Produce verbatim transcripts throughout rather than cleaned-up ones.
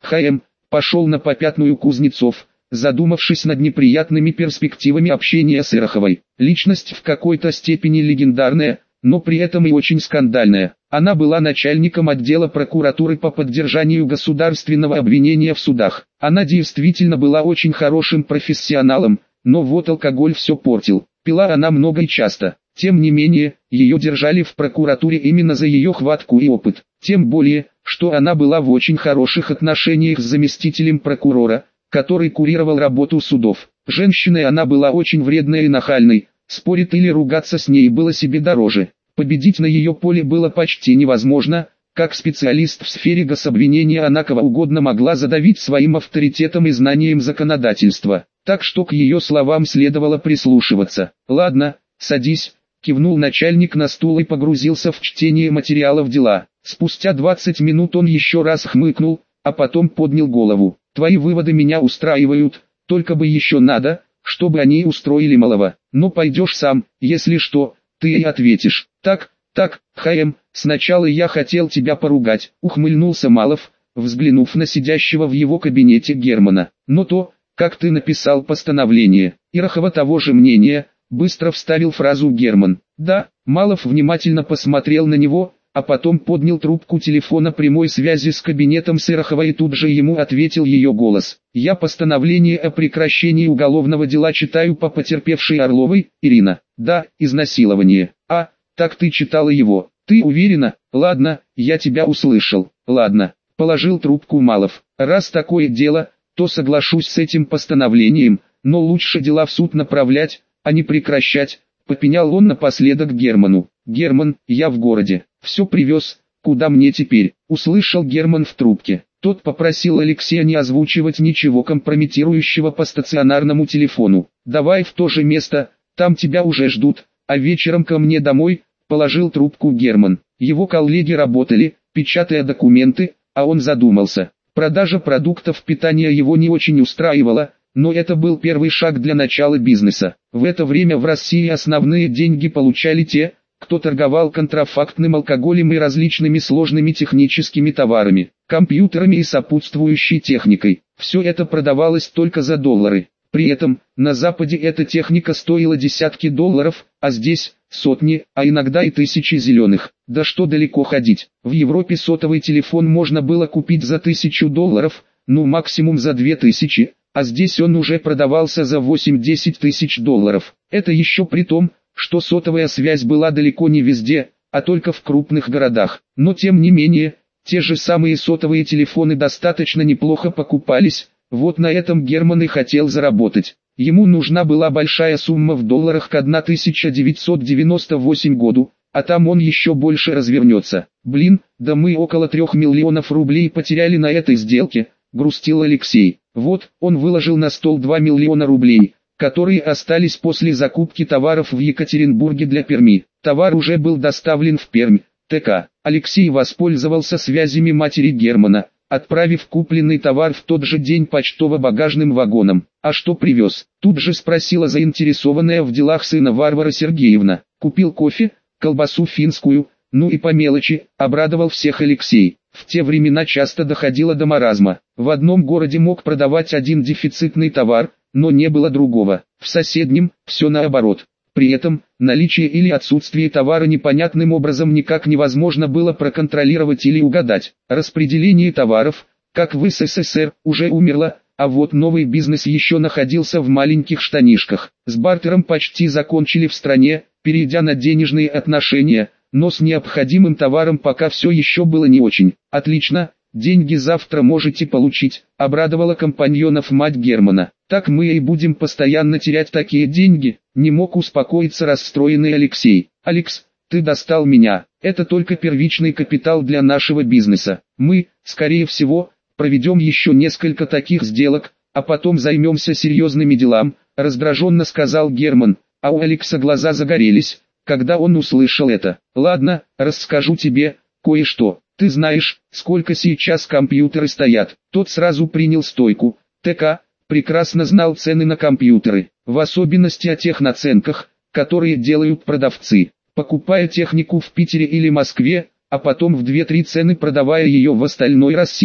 ХМ, пошел на попятную Кузнецов, задумавшись над неприятными перспективами общения с Ираховой. Личность в какой-то степени легендарная, но при этом и очень скандальная. Она была начальником отдела прокуратуры по поддержанию государственного обвинения в судах. Она действительно была очень хорошим профессионалом, но вот алкоголь все портил. Пила она много и часто. Тем не менее, ее держали в прокуратуре именно за ее хватку и опыт. Тем более, что она была в очень хороших отношениях с заместителем прокурора, который курировал работу судов. Женщиной она была очень вредной и нахальной, спорить или ругаться с ней было себе дороже. Победить на ее поле было почти невозможно, как специалист в сфере гособвинения она кого угодно могла задавить своим авторитетом и знанием законодательства, так что к ее словам следовало прислушиваться. «Ладно, садись», — кивнул начальник на стул и погрузился в чтение материалов дела. Спустя двадцать минут он еще раз хмыкнул, а потом поднял голову. «Твои выводы меня устраивают, только бы еще надо, чтобы они устроили малого. Но пойдешь сам, если что, ты и ответишь». «Так, так, ХМ, сначала я хотел тебя поругать», — ухмыльнулся Малов, взглянув на сидящего в его кабинете Германа. «Но то, как ты написал постановление, Ирахова того же мнения», — быстро вставил фразу Герман. «Да», — Малов внимательно посмотрел на него, а потом поднял трубку телефона прямой связи с кабинетом с Ираховой и тут же ему ответил ее голос. «Я постановление о прекращении уголовного дела читаю по потерпевшей Орловой, Ирина». «Да, изнасилование». «А, так ты читала его. Ты уверена?» «Ладно, я тебя услышал». «Ладно», — положил трубку Малов. «Раз такое дело, то соглашусь с этим постановлением, но лучше дела в суд направлять, а не прекращать», — попенял он напоследок Герману. «Герман, я в городе. Все привез, куда мне теперь?» — услышал Герман в трубке. Тот попросил Алексея не озвучивать ничего компрометирующего по стационарному телефону. «Давай в то же место, там тебя уже ждут, а вечером ко мне домой», — положил трубку Герман. Его коллеги работали, печатая документы, а он задумался. Продажа продуктов питания его не очень устраивала, но это был первый шаг для начала бизнеса. В это время в России основные деньги получали те, кто торговал контрафактным алкоголем и различными сложными техническими товарами, компьютерами и сопутствующей техникой. Все это продавалось только за доллары. При этом, на Западе эта техника стоила десятки долларов, а здесь – сотни, а иногда и тысячи зеленых. Да что далеко ходить. В Европе сотовый телефон можно было купить за тысячу долларов, ну максимум за две тысячи, а здесь он уже продавался за восемь-десять тысяч долларов. Это еще при том, что сотовая связь была далеко не везде, а только в крупных городах. Но тем не менее, те же самые сотовые телефоны достаточно неплохо покупались. Вот на этом Герман и хотел заработать. Ему нужна была большая сумма в долларах к тысяча девятьсот девяносто восьмому году, а там он еще больше развернется. «Блин, да мы около трех миллионов рублей потеряли на этой сделке», — грустил Алексей. Вот, он выложил на стол два миллиона рублей, которые остались после закупки товаров в Екатеринбурге для Перми. Товар уже был доставлен в Пермь, ТК. Алексей воспользовался связями матери Германа, отправив купленный товар в тот же день почтово-багажным вагоном. «А что привез?» — тут же спросила заинтересованная в делах сына Варвара Сергеевна. «Купил кофе, колбасу финскую, ну и по мелочи», — обрадовал всех Алексей. В те времена часто доходило до маразма. В одном городе мог продавать один дефицитный товар, но не было другого. В соседнем – все наоборот. При этом, наличие или отсутствие товара непонятным образом никак невозможно было проконтролировать или угадать. Распределение товаров, как в СССР, уже умерло, а вот новый бизнес еще находился в маленьких штанишках. С бартером почти закончили в стране, перейдя на денежные отношения, но с необходимым товаром пока все еще было не очень. «Отлично, деньги завтра можете получить», — обрадовала компаньонов мать Германа. «Так мы и будем постоянно терять такие деньги», — не мог успокоиться расстроенный Алексей. «Алекс, ты достал меня, это только первичный капитал для нашего бизнеса. Мы, скорее всего, проведем еще несколько таких сделок, а потом займемся серьезными делами», — раздраженно сказал Герман, а у Алекса глаза загорелись, когда он услышал это. «Ладно, расскажу тебе кое-что. Ты знаешь, сколько сейчас компьютеры стоят?» Тот сразу принял стойку. ТК прекрасно знал цены на компьютеры, в особенности о тех наценках, которые делают продавцы, покупая технику в Питере или Москве, а потом в две-три цены продавая ее в остальной России.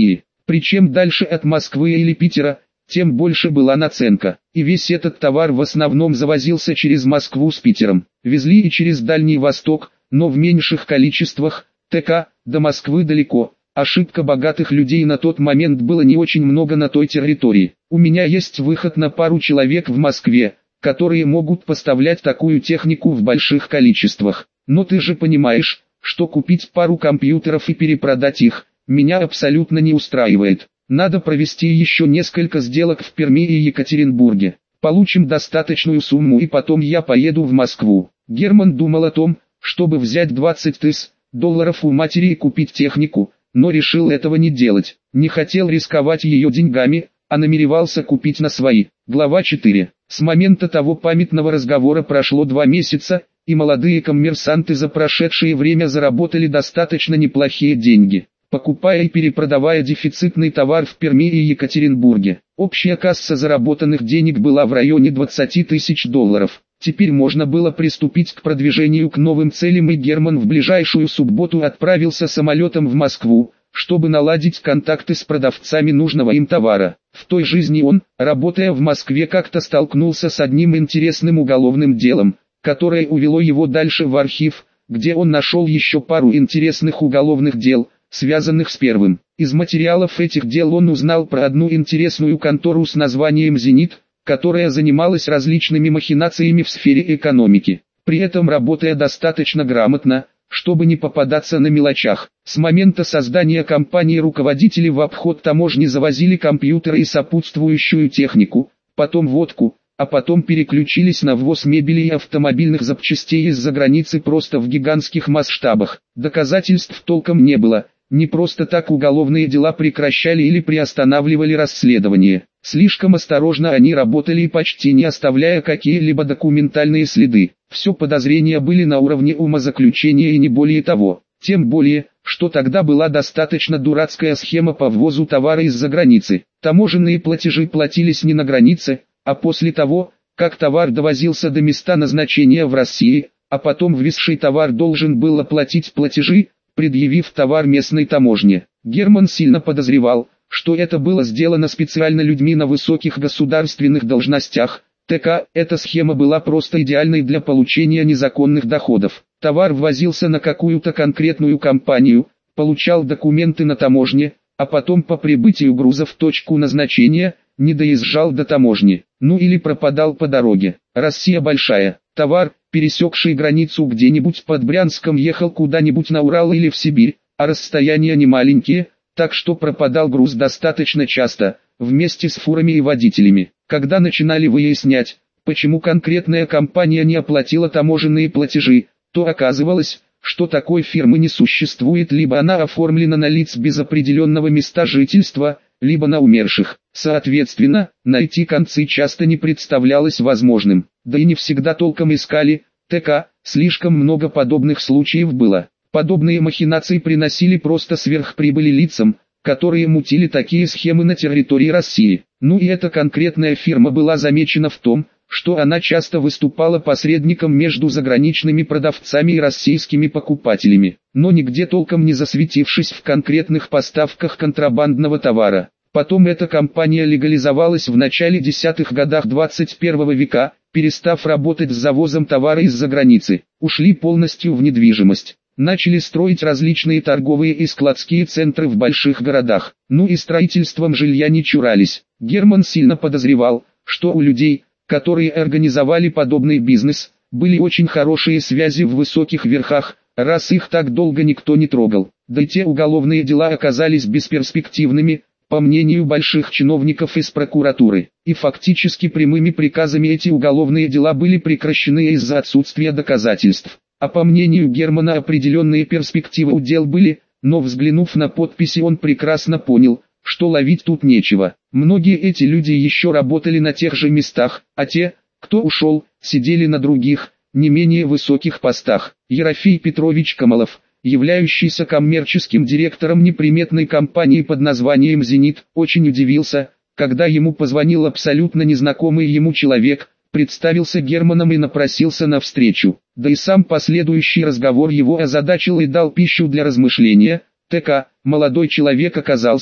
Причем дальше от Москвы или Питера, тем больше была наценка. И весь этот товар в основном завозился через Москву с Питером. Везли и через Дальний Восток, но в меньших количествах, т.к. до Москвы далеко. Ошибка богатых людей: на тот момент было не очень много на той территории. У меня есть выход на пару человек в Москве, которые могут поставлять такую технику в больших количествах. Но ты же понимаешь, что купить пару компьютеров и перепродать их, меня абсолютно не устраивает. Надо провести еще несколько сделок в Перми и Екатеринбурге. Получим достаточную сумму и потом я поеду в Москву. Герман думал о том, чтобы взять двадцать тысяч долларов у матери и купить технику, но решил этого не делать. Не хотел рисковать ее деньгами, а намеревался купить на свои. Глава четыре. С момента того памятного разговора прошло два месяца, и молодые коммерсанты за прошедшее время заработали достаточно неплохие деньги, покупая и перепродавая дефицитный товар в Перми и Екатеринбурге. Общая касса заработанных денег была в районе двадцати тысяч долларов. Теперь можно было приступить к продвижению к новым целям, и Герман в ближайшую субботу отправился самолетом в Москву, чтобы наладить контакты с продавцами нужного им товара. В той жизни он, работая в Москве, как-то столкнулся с одним интересным уголовным делом, которое увело его дальше в архив, где он нашел еще пару интересных уголовных дел, связанных с первым. Из материалов этих дел он узнал про одну интересную контору с названием «Зенит», которая занималась различными махинациями в сфере экономики, при этом работая достаточно грамотно, чтобы не попадаться на мелочах. С момента создания компании руководители в обход таможни завозили компьютеры и сопутствующую технику, потом водку, а потом переключились на ввоз мебели и автомобильных запчастей из-за границы просто в гигантских масштабах. Доказательств толком не было, не просто так уголовные дела прекращали или приостанавливали расследование. Слишком осторожно они работали и почти не оставляя какие-либо документальные следы. Все подозрения были на уровне умозаключения и не более того. Тем более, что тогда была достаточно дурацкая схема по ввозу товара из-за границы. Таможенные платежи платились не на границе, а после того, как товар довозился до места назначения в России, а потом ввезший товар должен был оплатить платежи, предъявив товар местной таможне. Герман сильно подозревал, что это было сделано специально людьми на высоких государственных должностях. т.к. Эта схема была просто идеальной для получения незаконных доходов. Товар ввозился на какую-то конкретную компанию, получал документы на таможне, а потом по прибытию груза в точку назначения, не доезжал до таможни, ну или пропадал по дороге. Россия большая. Товар, пересекший границу где-нибудь под Брянском, ехал куда-нибудь на Урал или в Сибирь, а расстояния не маленькие, так что пропадал груз достаточно часто, вместе с фурами и водителями. Когда начинали выяснять, почему конкретная компания не оплатила таможенные платежи, то оказывалось, что такой фирмы не существует, либо она оформлена на лиц без определенного места жительства, либо на умерших. Соответственно, найти концы часто не представлялось возможным, да и не всегда толком искали, т.к. слишком много подобных случаев было. Подобные махинации приносили просто сверхприбыли лицам, которые мутили такие схемы на территории России. Ну и эта конкретная фирма была замечена в том, что она часто выступала посредником между заграничными продавцами и российскими покупателями, но нигде толком не засветившись в конкретных поставках контрабандного товара. Потом эта компания легализовалась в начале десятых годах двадцать первого века, перестав работать с завозом товара из-за границы, ушли полностью в недвижимость. Начали строить различные торговые и складские центры в больших городах, ну и строительством жилья не чурались. Герман сильно подозревал, что у людей, которые организовали подобный бизнес, были очень хорошие связи в высоких верхах, раз их так долго никто не трогал. Да и те уголовные дела оказались бесперспективными, по мнению больших чиновников из прокуратуры, и фактически прямыми приказами эти уголовные дела были прекращены из-за отсутствия доказательств. А по мнению Германа определенные перспективы у дел были, но взглянув на подписи, он прекрасно понял, что ловить тут нечего. Многие эти люди еще работали на тех же местах, а те, кто ушел, сидели на других, не менее высоких постах. Ерофей Петрович Камалов, являющийся коммерческим директором неприметной компании под названием «Зенит», очень удивился, когда ему позвонил абсолютно незнакомый ему человек, представился Германом и напросился на встречу. Да и сам последующий разговор его озадачил и дал пищу для размышления. т.к. молодой человек оказался,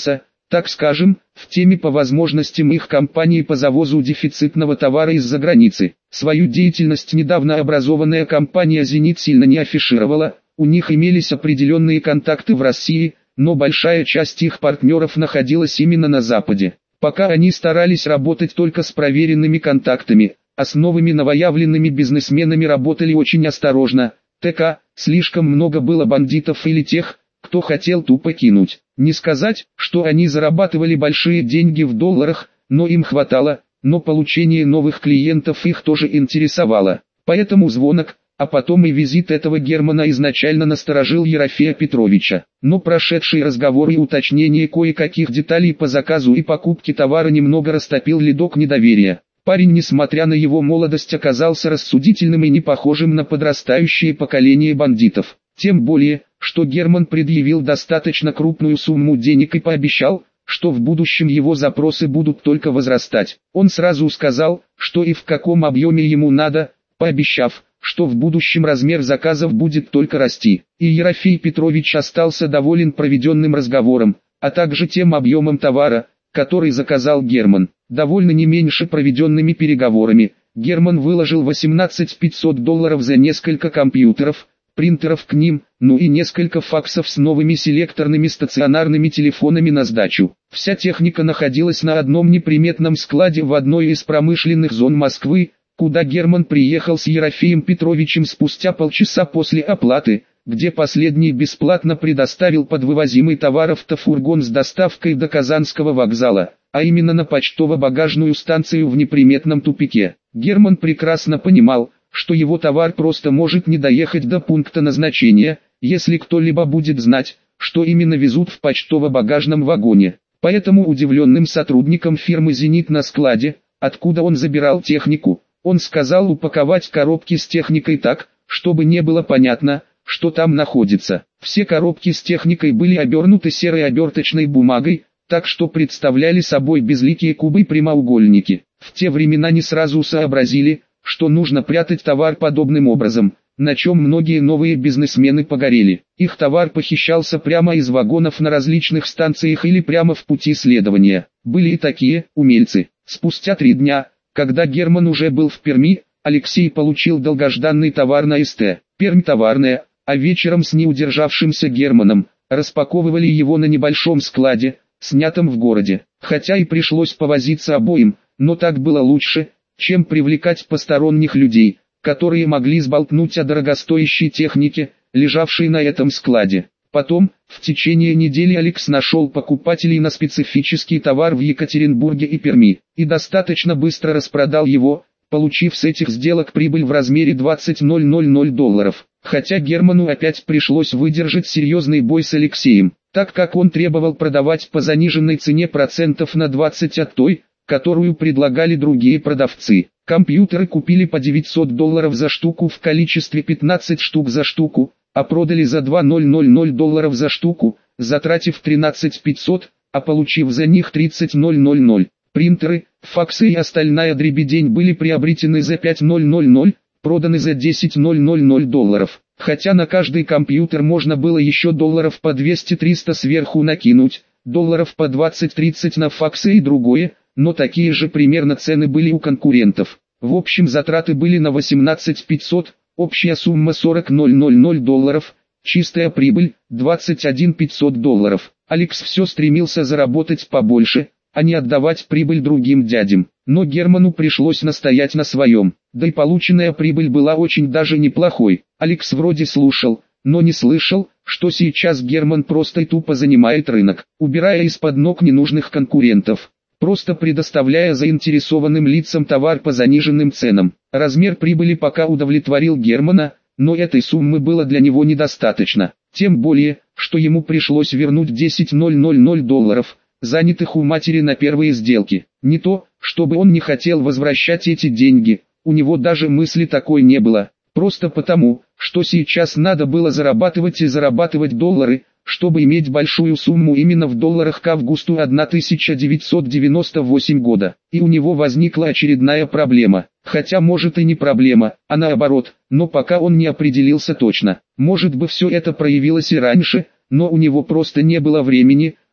так скажем, в теме по возможностям их компании по завозу дефицитного товара из-за границы. Свою деятельность недавно образованная компания «Зенит» сильно не афишировала, у них имелись определенные контакты в России, но большая часть их партнеров находилась именно на Западе. Пока они старались работать только с проверенными контактами, а с новыми новоявленными бизнесменами работали очень осторожно. ТК, слишком много было бандитов или тех, кто хотел тупо кинуть. Не сказать, что они зарабатывали большие деньги в долларах, но им хватало, но получение новых клиентов их тоже интересовало. Поэтому звонок, а потом и визит этого Германа изначально насторожил Ерофея Петровича. Но прошедший разговор и уточнение кое-каких деталей по заказу и покупке товара немного растопил ледок недоверия. Парень, несмотря на его молодость, оказался рассудительным и не похожим на подрастающее поколение бандитов. Тем более, что Герман предъявил достаточно крупную сумму денег и пообещал, что в будущем его запросы будут только возрастать. Он сразу сказал, что и в каком объеме ему надо, пообещав, что в будущем размер заказов будет только расти. И Ерофей Петрович остался доволен проведенным разговором, а также тем объемом товара, который заказал Герман. Довольно не меньше проведенными переговорами, Герман выложил восемнадцать тысяч пятьсот долларов за несколько компьютеров, принтеров к ним, ну и несколько факсов с новыми селекторными стационарными телефонами на сдачу. Вся техника находилась на одном неприметном складе в одной из промышленных зон Москвы, куда Герман приехал с Ерофеем Петровичем спустя полчаса после оплаты, где последний бесплатно предоставил подвывозимый товар автофургон с доставкой до Казанского вокзала, а именно на почтово-багажную станцию в неприметном тупике. Герман прекрасно понимал, что его товар просто может не доехать до пункта назначения, если кто-либо будет знать, что именно везут в почтово-багажном вагоне. Поэтому удивленным сотрудникам фирмы «Зенит» на складе, откуда он забирал технику, он сказал упаковать коробки с техникой так, чтобы не было понятно, что там находится. Все коробки с техникой были обернуты серой оберточной бумагой, так что представляли собой безликие кубы-прямоугольники. В те времена не сразу сообразили, что нужно прятать товар подобным образом, на чем многие новые бизнесмены погорели. Их товар похищался прямо из вагонов на различных станциях или прямо в пути следования. Были и такие умельцы. Спустя три дня, когда Герман уже был в Перми, Алексей получил долгожданный товар на СТ. Пермь товарная, а вечером с неудержавшимся Германом распаковывали его на небольшом складе, снятом в городе. Хотя и пришлось повозиться обоим, но так было лучше, чем привлекать посторонних людей, которые могли сболтнуть о дорогостоящей технике, лежавшей на этом складе. Потом, в течение недели Алекс нашел покупателей на специфический товар в Екатеринбурге и Перми, и достаточно быстро распродал его, получив с этих сделок прибыль в размере двадцать тысяч долларов. Хотя Герману опять пришлось выдержать серьезный бой с Алексеем, так как он требовал продавать по заниженной цене процентов на двадцать от той, которую предлагали другие продавцы. Компьютеры купили по девятьсот долларов за штуку в количестве пятнадцать штук за штуку, а продали за две тысячи долларов за штуку, затратив тринадцать тысяч пятьсот, а получив за них тридцать тысяч. Принтеры, факсы и остальная дребедень были приобретены за пять тысяч, проданы за десять тысяч долларов. Хотя на каждый компьютер можно было еще долларов по двести-триста сверху накинуть, долларов по двадцать-тридцать на факсы и другое, но такие же примерно цены были у конкурентов. В общем затраты были на восемнадцать тысяч пятьсот, общая сумма сорок тысяч долларов, чистая прибыль двадцать один тысяч пятьсот долларов. Алекс все стремился заработать побольше, а не отдавать прибыль другим дядям. Но Герману пришлось настоять на своем, да и полученная прибыль была очень даже неплохой. Алекс вроде слушал, но не слышал, что сейчас Герман просто и тупо занимает рынок, убирая из-под ног ненужных конкурентов, просто предоставляя заинтересованным лицам товар по заниженным ценам. Размер прибыли пока удовлетворил Германа, но этой суммы было для него недостаточно, тем более, что ему пришлось вернуть десять тысяч долларов, занятых у матери на первые сделки. Не то, чтобы он не хотел возвращать эти деньги, у него даже мысли такой не было, просто потому, что сейчас надо было зарабатывать и зарабатывать доллары, чтобы иметь большую сумму именно в долларах к августу тысяча девятьсот девяносто восьмого года. И у него возникла очередная проблема, хотя может и не проблема, а наоборот, но пока он не определился точно. Может быть все это проявилось и раньше, но у него просто не было времени,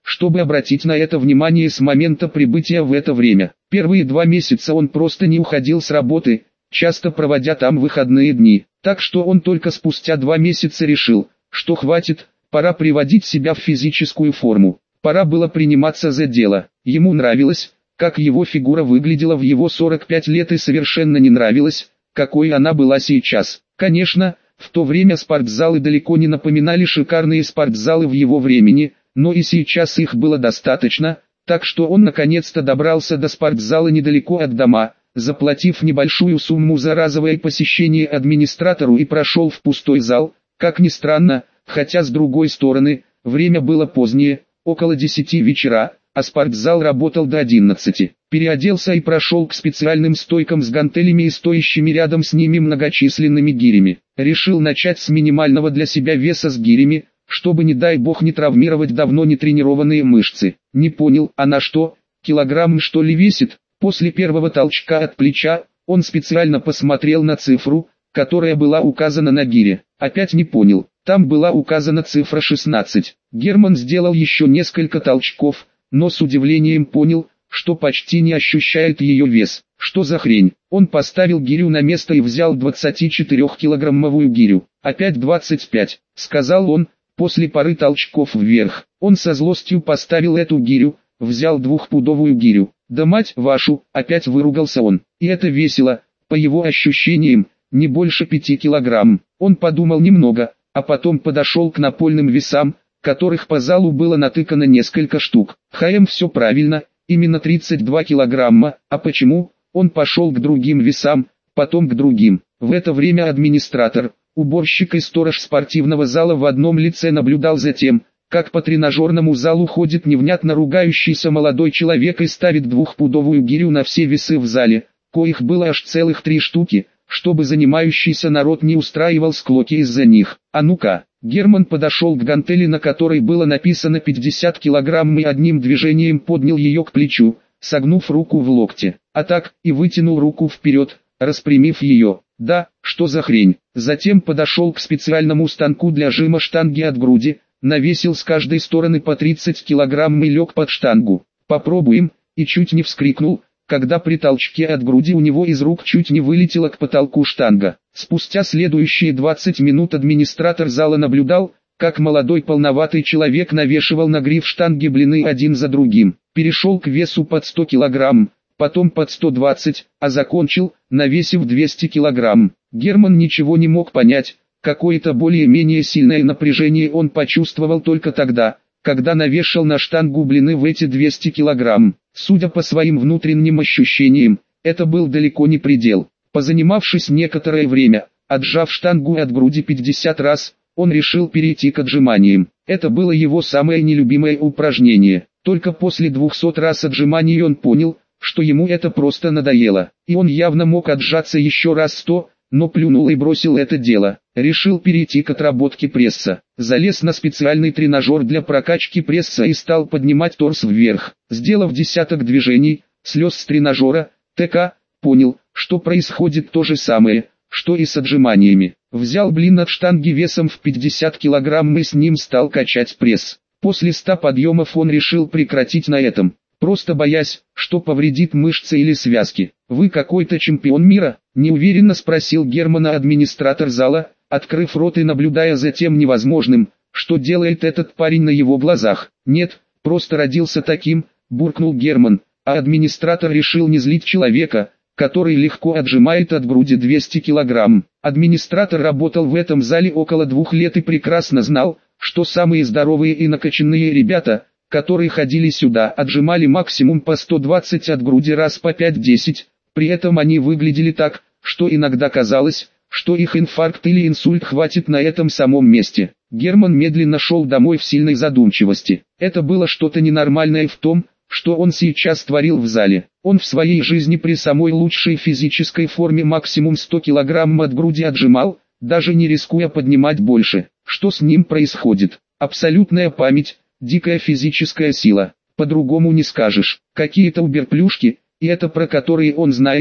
чтобы обратить на это внимание с момента прибытия в это время. Первые два месяца он просто не уходил с работы, часто проводя там выходные дни. Так что он только спустя два месяца решил, что хватит, пора приводить себя в физическую форму. Пора было приниматься за дело. Ему нравилось, как его фигура выглядела в его сорок пять лет, и совершенно не нравилось, какой она была сейчас. Конечно, в то время спортзалы далеко не напоминали шикарные спортзалы в его времени, но и сейчас их было достаточно, так что он наконец-то добрался до спортзала недалеко от дома, заплатив небольшую сумму за разовое посещение администратору, и прошел в пустой зал. Как ни странно, хотя с другой стороны, время было позднее, около десяти вечера, а спортзал работал до одиннадцати. Переоделся и прошел к специальным стойкам с гантелями и стоящими рядом с ними многочисленными гирями. Решил начать с минимального для себя веса с гирями, чтобы не дай бог не травмировать давно не тренированные мышцы. Не понял, она что, килограмм что ли весит? После первого толчка от плеча, он специально посмотрел на цифру, которая была указана на гире. Опять не понял, там была указана цифра шестнадцать. Герман сделал еще несколько толчков, но с удивлением понял, что почти не ощущает ее вес. Что за хрень? Он поставил гирю на место и взял двадцатичетырёхкилограммовую гирю. Опять двадцать пять, сказал он, после пары толчков вверх. Он со злостью поставил эту гирю, взял двухпудовую гирю. Да мать вашу, опять выругался он. И это весело, по его ощущениям, не больше пяти килограмм. Он подумал немного, а потом подошел к напольным весам, которых по залу было натыкано несколько штук. ХМ все правильно, именно тридцать два килограмма. А почему? Он пошел к другим весам, потом к другим. В это время администратор, уборщик и сторож спортивного зала в одном лице наблюдал за тем, как по тренажерному залу ходит невнятно ругающийся молодой человек и ставит двухпудовую гирю на все весы в зале, коих было аж целых три штуки, чтобы занимающийся народ не устраивал склоки из-за них. А ну-ка, Герман подошел к гантели, на которой было написано пятьдесят килограмм, и одним движением поднял ее к плечу, согнув руку в локте, а так и вытянул руку вперед, распрямив ее. Да, что за хрень? Затем подошел к специальному станку для жима штанги от груди, навесил с каждой стороны по тридцать килограмм и лег под штангу. Попробуем, и чуть не вскрикнул, когда при толчке от груди у него из рук чуть не вылетела к потолку штанга. Спустя следующие двадцать минут администратор зала наблюдал, как молодой полноватый человек навешивал на гриф штанги блины один за другим. Перешел к весу под сто килограмм, потом под сто двадцать, а закончил, навесив двести килограмм. Герман ничего не мог понять, какое-то более-менее сильное напряжение он почувствовал только тогда, когда навешал на штангу блины в эти двести килограмм. Судя по своим внутренним ощущениям, это был далеко не предел. Позанимавшись некоторое время, отжав штангу от груди пятьдесят раз, он решил перейти к отжиманиям. Это было его самое нелюбимое упражнение. Только после двухсот раз отжиманий он понял, что ему это просто надоело. И он явно мог отжаться еще раз сто, но плюнул и бросил это дело. Решил перейти к отработке пресса. Залез на специальный тренажер для прокачки пресса и стал поднимать торс вверх. Сделав десяток движений, слез с тренажера, ТК, понял, что происходит то же самое, что и с отжиманиями. Взял блин от штанги весом в пятьдесят килограмм и с ним стал качать пресс. После ста подъемов он решил прекратить на этом, просто боясь, что повредит мышцы или связки. «Вы какой-то чемпион мира?» – неуверенно спросил Германа администратор зала, открыв рот и наблюдая за тем невозможным, что делает этот парень на его глазах. «Нет, просто родился таким», – буркнул Герман, а администратор решил не злить человека, который легко отжимает от груди двести килограмм. Администратор работал в этом зале около двух лет и прекрасно знал, что самые здоровые и накачанные ребята, которые ходили сюда, отжимали максимум по сто двадцать от груди раз по пять-десять, при этом они выглядели так, что иногда казалось, что их инфаркт или инсульт хватит на этом самом месте. Герман медленно шел домой в сильной задумчивости. Это было что-то ненормальное в том, что он сейчас творил в зале. Он в своей жизни при самой лучшей физической форме максимум сто килограмм от груди отжимал, даже не рискуя поднимать больше. Что с ним происходит? Абсолютная память, дикая физическая сила. По-другому не скажешь. Какие-то уберплюшки, и это про которые он знает,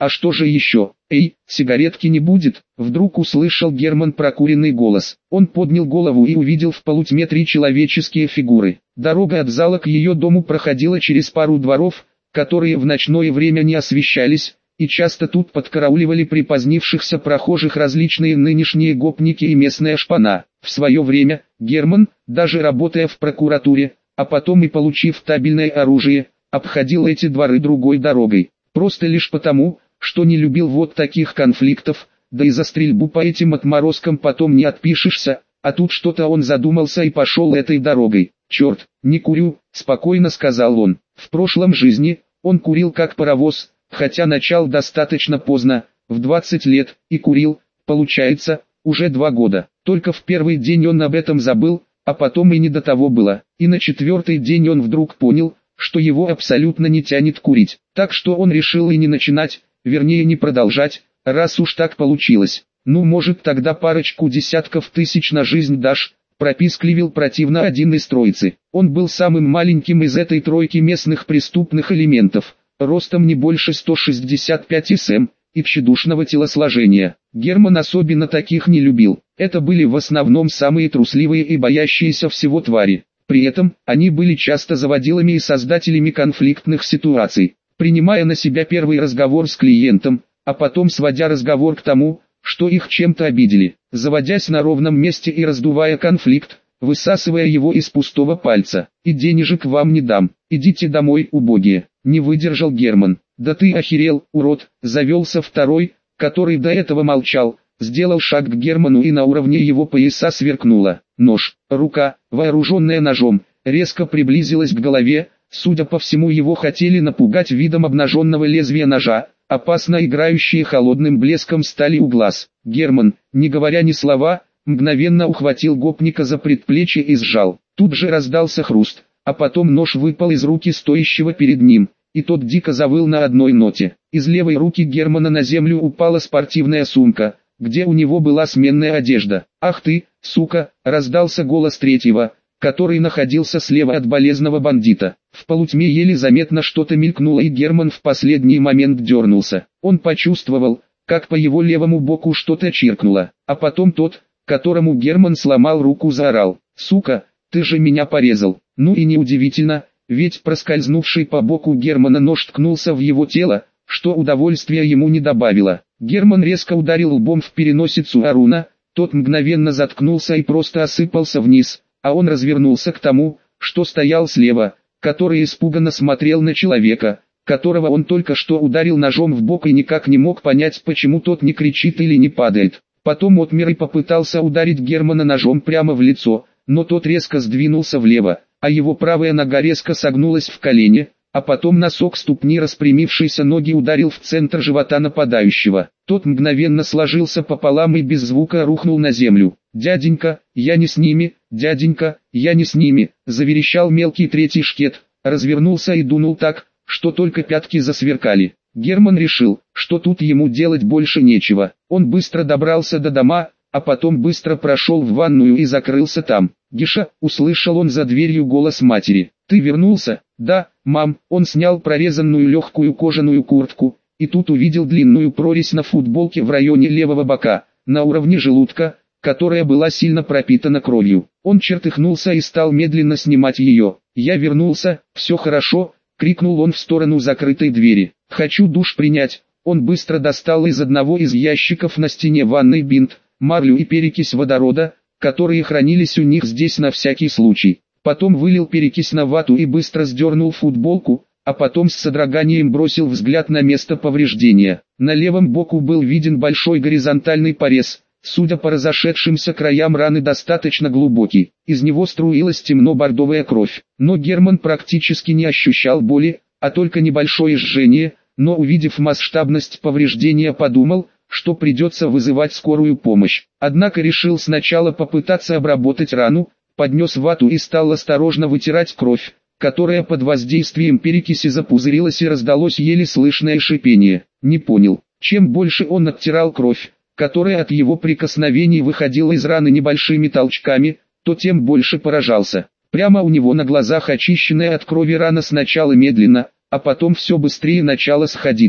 А что же еще? Эй, сигаретки не будет? Вдруг услышал Герман прокуренный голос. Он поднял голову и увидел в полутьме три человеческие фигуры. Дорога от зала к ее дому проходила через пару дворов, которые в ночное время не освещались, и часто тут подкарауливали припозднившихся прохожих различные нынешние гопники и местная шпана. В свое время, Герман, даже работая в прокуратуре, а потом и получив табельное оружие, обходил эти дворы другой дорогой. Просто лишь потому, что не любил вот таких конфликтов, да и за стрельбу по этим отморозкам потом не отпишешься, а тут что-то он задумался и пошел этой дорогой. «Черт, не курю», — спокойно сказал он. В прошлом жизни он курил как паровоз, хотя начал достаточно поздно, в двадцать лет, и курил, получается, уже два года. Только в первый день он об этом забыл, а потом и не до того было. И на четвертый день он вдруг понял, что его абсолютно не тянет курить. Так что он решил и не начинать, вернее не продолжать, раз уж так получилось. «Ну, может, тогда парочку десятков тысяч на жизнь дашь?» — пропискливил противно один из троицы. Он был самым маленьким из этой тройки местных преступных элементов, ростом не больше сто шестьдесят пять сантиметров, и тщедушного телосложения. Герман особенно таких не любил. Это были в основном самые трусливые и боящиеся всего твари. При этом, они были часто заводилами и создателями конфликтных ситуаций, принимая на себя первый разговор с клиентом, а потом сводя разговор к тому, что их чем-то обидели, заводясь на ровном месте и раздувая конфликт, высасывая его из пустого пальца. «И денежек вам не дам, идите домой, убогие», — не выдержал Герман. «Да ты охерел, урод», — завелся второй, который до этого молчал, сделал шаг к Герману и на уровне его пояса сверкнула. Нож, рука, вооруженная ножом, резко приблизилась к голове, судя по всему его хотели напугать видом обнаженного лезвия ножа, опасно играющие холодным блеском стали у глаз. Герман, не говоря ни слова, мгновенно ухватил гопника за предплечье и сжал. Тут же раздался хруст, а потом нож выпал из руки стоящего перед ним, и тот дико завыл на одной ноте. Из левой руки Германа на землю упала спортивная сумка, где у него была сменная одежда. «Ах ты, сука!» — раздался голос третьего, который находился слева от болезного бандита. В полутьме еле заметно что-то мелькнуло, и Герман в последний момент дернулся. Он почувствовал, как по его левому боку что-то чиркнуло, а потом тот, которому Герман сломал руку, заорал: «Сука, ты же меня порезал!» Ну и неудивительно, ведь проскользнувший по боку Германа нож ткнулся в его тело, что удовольствия ему не добавило. Герман резко ударил лбом в переносицу Аруна, тот мгновенно заткнулся и просто осыпался вниз, а он развернулся к тому, что стоял слева, который испуганно смотрел на человека, которого он только что ударил ножом в бок и никак не мог понять, почему тот не кричит или не падает. Потом отмер и попытался ударить Германа ножом прямо в лицо, но тот резко сдвинулся влево, а его правая нога резко согнулась в колени, а потом носок ступни распрямившейся ноги ударил в центр живота нападающего. Тот мгновенно сложился пополам и без звука рухнул на землю. «Дяденька, я не с ними, дяденька, я не с ними», — заверещал мелкий третий шкет, развернулся и дунул так, что только пятки засверкали. Герман решил, что тут ему делать больше нечего. Он быстро добрался до дома, а потом быстро прошел в ванную и закрылся там. «Геша», — услышал он за дверью голос матери. «Ты вернулся?» «Да, мам». Он снял прорезанную легкую кожаную куртку, и тут увидел длинную прорезь на футболке в районе левого бока, на уровне желудка, которая была сильно пропитана кровью. Он чертыхнулся и стал медленно снимать ее. «Я вернулся, все хорошо», — крикнул он в сторону закрытой двери. «Хочу душ принять». Он быстро достал из одного из ящиков на стене ванной бинт, марлю и перекись водорода, которые хранились у них здесь на всякий случай. Потом вылил перекись на вату и быстро сдернул футболку, а потом с содроганием бросил взгляд на место повреждения. На левом боку был виден большой горизонтальный порез, судя по разошедшимся краям раны достаточно глубокий. Из него струилась темно-бордовая кровь. Но Герман практически не ощущал боли, а только небольшое жжение, но увидев масштабность повреждения, подумал, что придется вызывать скорую помощь. Однако решил сначала попытаться обработать рану, поднес вату и стал осторожно вытирать кровь, которая под воздействием перекиси запузырилась и раздалось еле слышное шипение. Не понял, чем больше он оттирал кровь, которая от его прикосновений выходила из раны небольшими толчками, то тем больше поражался. Прямо у него на глазах очищенная от крови рана сначала медленно, а потом все быстрее начала сходиться.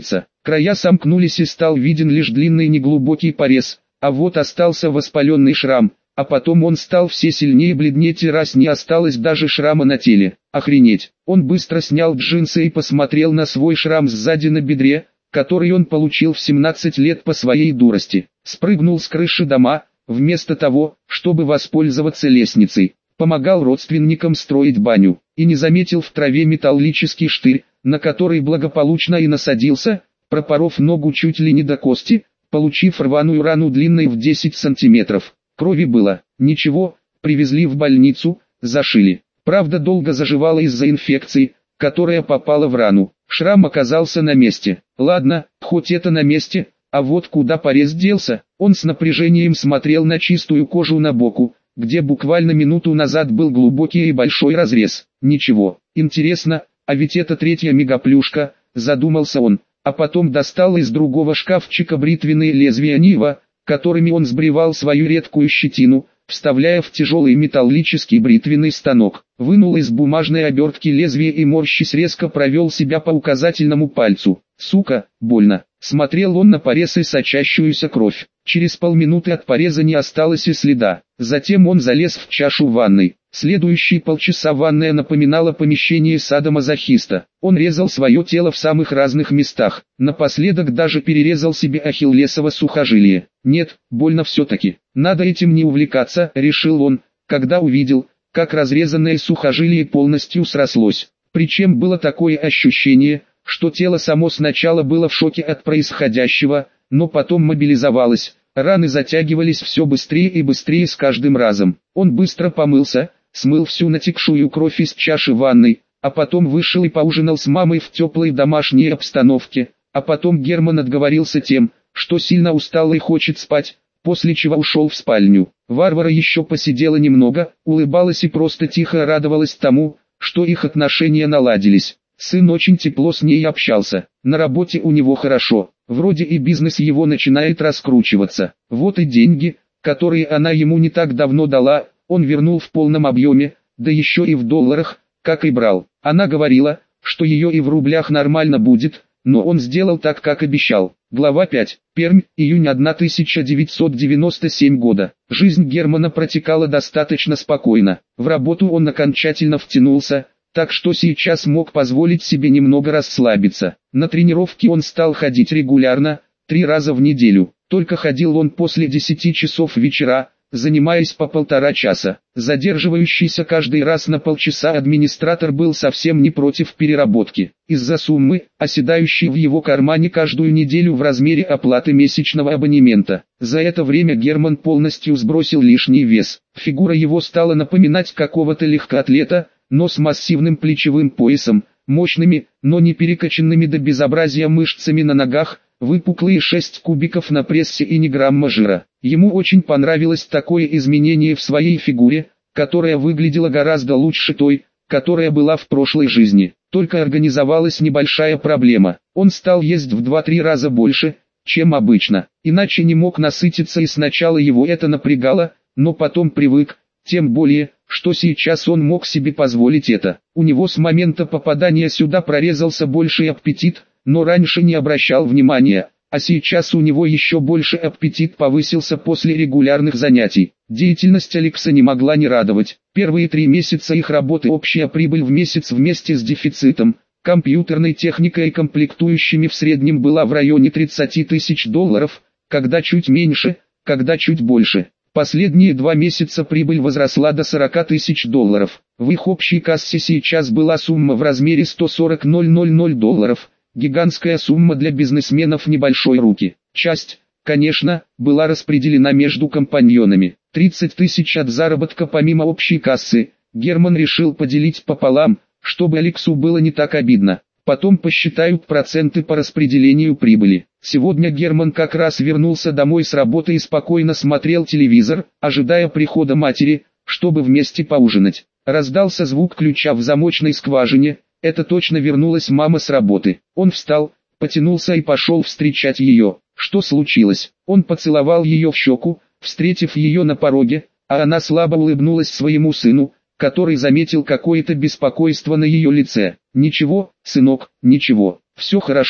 Края сомкнулись и стал виден лишь длинный неглубокий порез, а вот остался воспаленный шрам, а потом он стал все сильнее бледнеть и раз не осталось даже шрама на теле. Охренеть! Он быстро снял джинсы и посмотрел на свой шрам сзади на бедре, который он получил в семнадцать лет по своей дурости. Спрыгнул с крыши дома, вместо того, чтобы воспользоваться лестницей. Помогал родственникам строить баню, и не заметил в траве металлический штырь, на который благополучно и насадился, пропоров ногу чуть ли не до кости, получив рваную рану длиной в десять сантиметров. Крови было, ничего, привезли в больницу, зашили. Правда, долго заживала из-за инфекции, которая попала в рану. Шрам оказался на месте. Ладно, хоть это на месте, а вот куда порез делся? Он с напряжением смотрел на чистую кожу на боку, где буквально минуту назад был глубокий и большой разрез. Ничего, интересно, а ведь это третья мегаплюшка, задумался он, а потом достал из другого шкафчика бритвенные лезвия Нива, которыми он сбривал свою редкую щетину, вставляя в тяжелый металлический бритвенный станок. Вынул из бумажной обертки лезвие и морщись резко провел себя по указательному пальцу. Сука, больно. Смотрел он на порез и сочащуюся кровь. Через полминуты от пореза не осталось и следа. Затем он залез в чашу ванной. Следующие полчаса ванная напоминала помещение садомазохиста. Он резал свое тело в самых разных местах. Напоследок даже перерезал себе ахиллесово сухожилие. Нет, больно все-таки. Надо этим не увлекаться, решил он, когда увидел, как разрезанное сухожилие полностью срослось. Причем было такое ощущение, что тело само сначала было в шоке от происходящего, но потом мобилизовалось. Раны затягивались все быстрее и быстрее с каждым разом. Он быстро помылся, смыл всю натекшую кровь из чаши ванной, а потом вышел и поужинал с мамой в теплой домашней обстановке, а потом Герман отговорился тем, что сильно устал и хочет спать, после чего ушел в спальню. Варвара еще посидела немного, улыбалась и просто тихо радовалась тому, что их отношения наладились. Сын очень тепло с ней общался, на работе у него хорошо, вроде и бизнес его начинает раскручиваться. Вот и деньги, которые она ему не так давно дала, он вернул в полном объеме, да еще и в долларах, как и брал. Она говорила, что ее и в рублях нормально будет, но он сделал так, как обещал. Глава пять. Пермь, июнь тысяча девятьсот девяносто седьмого года. Жизнь Германа протекала достаточно спокойно. В работу он окончательно втянулся, так что сейчас мог позволить себе немного расслабиться. На тренировки он стал ходить регулярно, три раза в неделю. Только ходил он после десяти часов вечера, занимаясь по полтора часа. Задерживающийся каждый раз на полчаса администратор был совсем не против переработки. Из-за суммы, оседающей в его кармане каждую неделю в размере оплаты месячного абонемента. За это время Герман полностью сбросил лишний вес. Фигура его стала напоминать какого-то легкоатлета, но с массивным плечевым поясом, мощными, но не перекачанными до безобразия мышцами на ногах, выпуклые шесть кубиков на прессе и ни грамма жира. Ему очень понравилось такое изменение в своей фигуре, которая выглядела гораздо лучше той, которая была в прошлой жизни. Только организовалась небольшая проблема. Он стал есть в два-три раза больше, чем обычно. Иначе не мог насытиться, и сначала его это напрягало, но потом привык, тем более, что сейчас он мог себе позволить это. У него с момента попадания сюда прорезался больший аппетит, но раньше не обращал внимания, а сейчас у него еще больше аппетит повысился после регулярных занятий. Деятельность Алекса не могла не радовать. Первые три месяца их работы общая прибыль в месяц вместе с дефицитом, компьютерной техникой и комплектующими в среднем была в районе тридцати тысяч долларов, когда чуть меньше, когда чуть больше. Последние два месяца прибыль возросла до сорока тысяч долларов. В их общей кассе сейчас была сумма в размере сто сорок тысяч долларов, гигантская сумма для бизнесменов небольшой руки. Часть, конечно, была распределена между компаньонами. тридцать тысяч от заработка помимо общей кассы, Герман решил поделить пополам, чтобы Алексу было не так обидно. Потом посчитают проценты по распределению прибыли. Сегодня Герман как раз вернулся домой с работы и спокойно смотрел телевизор, ожидая прихода матери, чтобы вместе поужинать. Раздался звук ключа в замочной скважине, это точно вернулась мама с работы. Он встал, потянулся и пошел встречать ее. Что случилось? Он поцеловал ее в щеку, встретив ее на пороге, а она слабо улыбнулась своему сыну, который заметил какое-то беспокойство на ее лице. «Ничего, сынок, ничего, все хорошо», —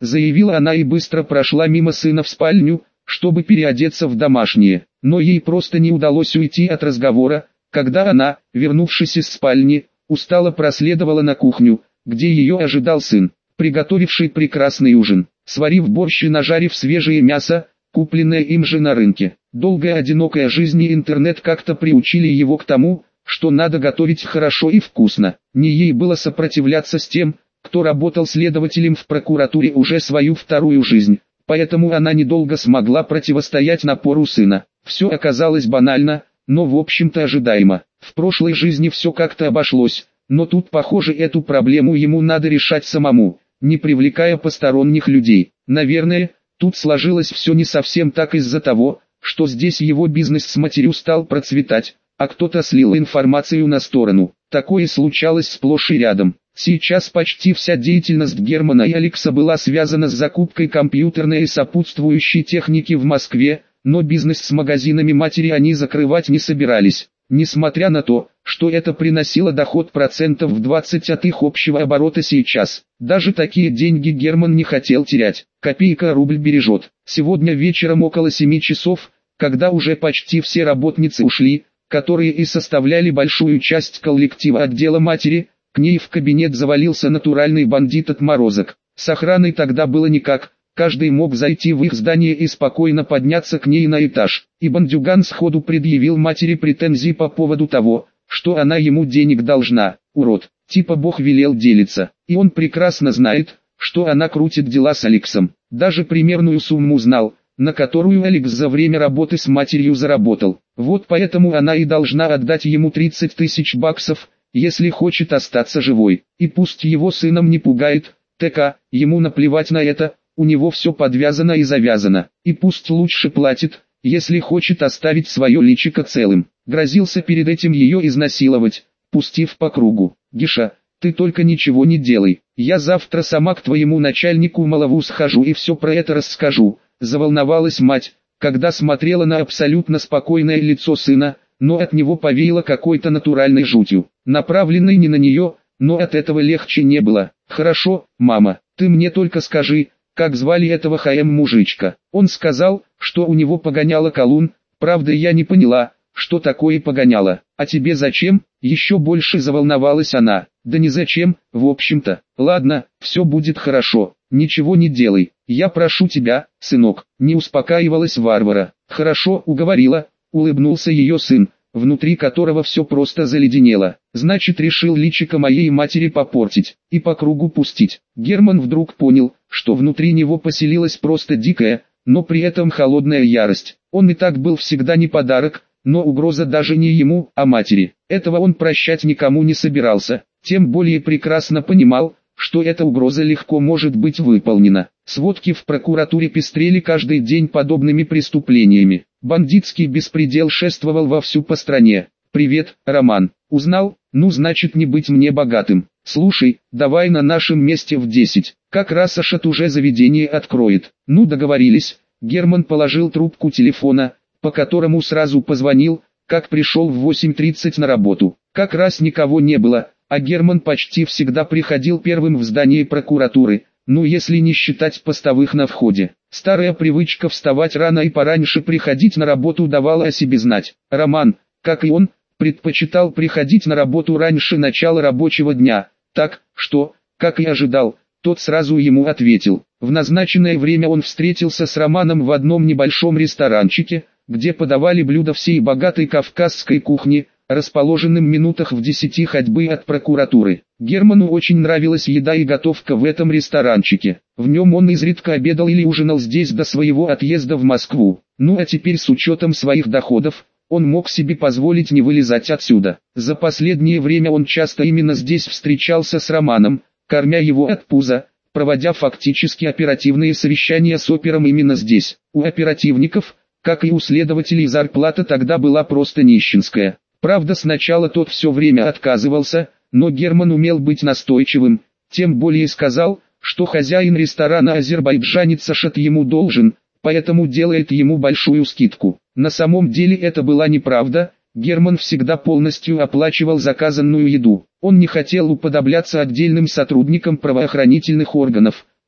заявила она и быстро прошла мимо сына в спальню, чтобы переодеться в домашнее. Но ей просто не удалось уйти от разговора, когда она, вернувшись из спальни, устало проследовала на кухню, где ее ожидал сын, приготовивший прекрасный ужин, сварив борщ и нажарив свежее мясо, купленное им же на рынке. Долгая одинокая жизнь и интернет как-то приучили его к тому, что надо готовить хорошо и вкусно. Не ей было сопротивляться с тем, кто работал следователем в прокуратуре уже свою вторую жизнь, поэтому она недолго смогла противостоять напору сына. Все оказалось банально, но в общем-то ожидаемо. В прошлой жизни все как-то обошлось, но тут, похоже, эту проблему ему надо решать самому, не привлекая посторонних людей. Наверное, тут сложилось все не совсем так из-за того, что здесь его бизнес с матерью стал процветать, а кто-то слил информацию на сторону. Такое случалось сплошь и рядом. Сейчас почти вся деятельность Германа и Алекса была связана с закупкой компьютерной и сопутствующей техники в Москве, но бизнес с магазинами матери они закрывать не собирались. Несмотря на то, что это приносило доход процентов в двадцать от их общего оборота сейчас, даже такие деньги Герман не хотел терять. Копейка рубль бережет. Сегодня вечером около семи часов, когда уже почти все работницы ушли, которые и составляли большую часть коллектива отдела матери, к ней в кабинет завалился натуральный бандит-отморозок. С охраной тогда было никак, каждый мог зайти в их здание и спокойно подняться к ней на этаж. И бандюган сходу предъявил матери претензии по поводу того, что она ему денег должна. Урод, типа бог велел делиться. И он прекрасно знает, что она крутит дела с Алексом. Даже примерную сумму знал, на которую Алекс за время работы с матерью заработал. Вот поэтому она и должна отдать ему тридцать тысяч баксов, если хочет остаться живой. И пусть его сыном не пугает, ТК, ему наплевать на это, у него все подвязано и завязано. И пусть лучше платит, если хочет оставить свое личико целым. Грозился перед этим ее изнасиловать, пустив по кругу. Гиша, ты только ничего не делай, я завтра сама к твоему начальнику Малову схожу и все про это расскажу. Заволновалась мать, когда смотрела на абсолютно спокойное лицо сына, но от него повеяло какой-то натуральной жутью, направленной не на нее, но от этого легче не было. Хорошо, мама, ты мне только скажи, как звали этого ХМ-мужичка. Он сказал, что у него погоняло колун, правда я не поняла, что такое погоняло. А тебе зачем? Еще больше заволновалась она. Да не зачем, в общем-то. Ладно, все будет хорошо, ничего не делай. Я прошу тебя, сынок. Не успокаивалась Варвара. Хорошо, уговорила, улыбнулся ее сын, внутри которого все просто заледенело. Значит, решил личико моей матери попортить и по кругу пустить. Герман вдруг понял, что внутри него поселилась просто дикая, но при этом холодная ярость. Он и так был всегда не подарок, но угроза даже не ему, а матери. Этого он прощать никому не собирался, тем более прекрасно понимал, что эта угроза легко может быть выполнена. Сводки в прокуратуре пестрели каждый день подобными преступлениями. Бандитский беспредел шествовал вовсю по стране. «Привет, Роман. Узнал? Ну значит не быть мне богатым. Слушай, давай на нашем месте в десять. Как раз Ашот уже заведение откроет». Ну договорились. Герман положил трубку телефона, по которому сразу позвонил, как пришел в восемь тридцать на работу. Как раз никого не было, а Герман почти всегда приходил первым в здание прокуратуры, ну если не считать постовых на входе. Старая привычка вставать рано и пораньше приходить на работу давала о себе знать. Роман, как и он, предпочитал приходить на работу раньше начала рабочего дня, так, что, как и ожидал, тот сразу ему ответил. В назначенное время он встретился с Романом в одном небольшом ресторанчике, где подавали блюда всей богатой кавказской кухни, расположенным минутах в десяти ходьбы от прокуратуры. Герману очень нравилась еда и готовка в этом ресторанчике. В нем он изредка обедал или ужинал здесь до своего отъезда в Москву. Ну а теперь с учетом своих доходов, он мог себе позволить не вылезать отсюда. За последнее время он часто именно здесь встречался с Романом, кормя его от пуза, проводя фактически оперативные совещания с опером именно здесь. У оперативников, как и у следователей, зарплата тогда была просто нищенская. Правда, сначала тот все время отказывался, но Герман умел быть настойчивым, тем более сказал, что хозяин ресторана азербайджанец Ашот ему должен, поэтому делает ему большую скидку. На самом деле это была неправда, Герман всегда полностью оплачивал заказанную еду. Он не хотел уподобляться отдельным сотрудникам правоохранительных органов,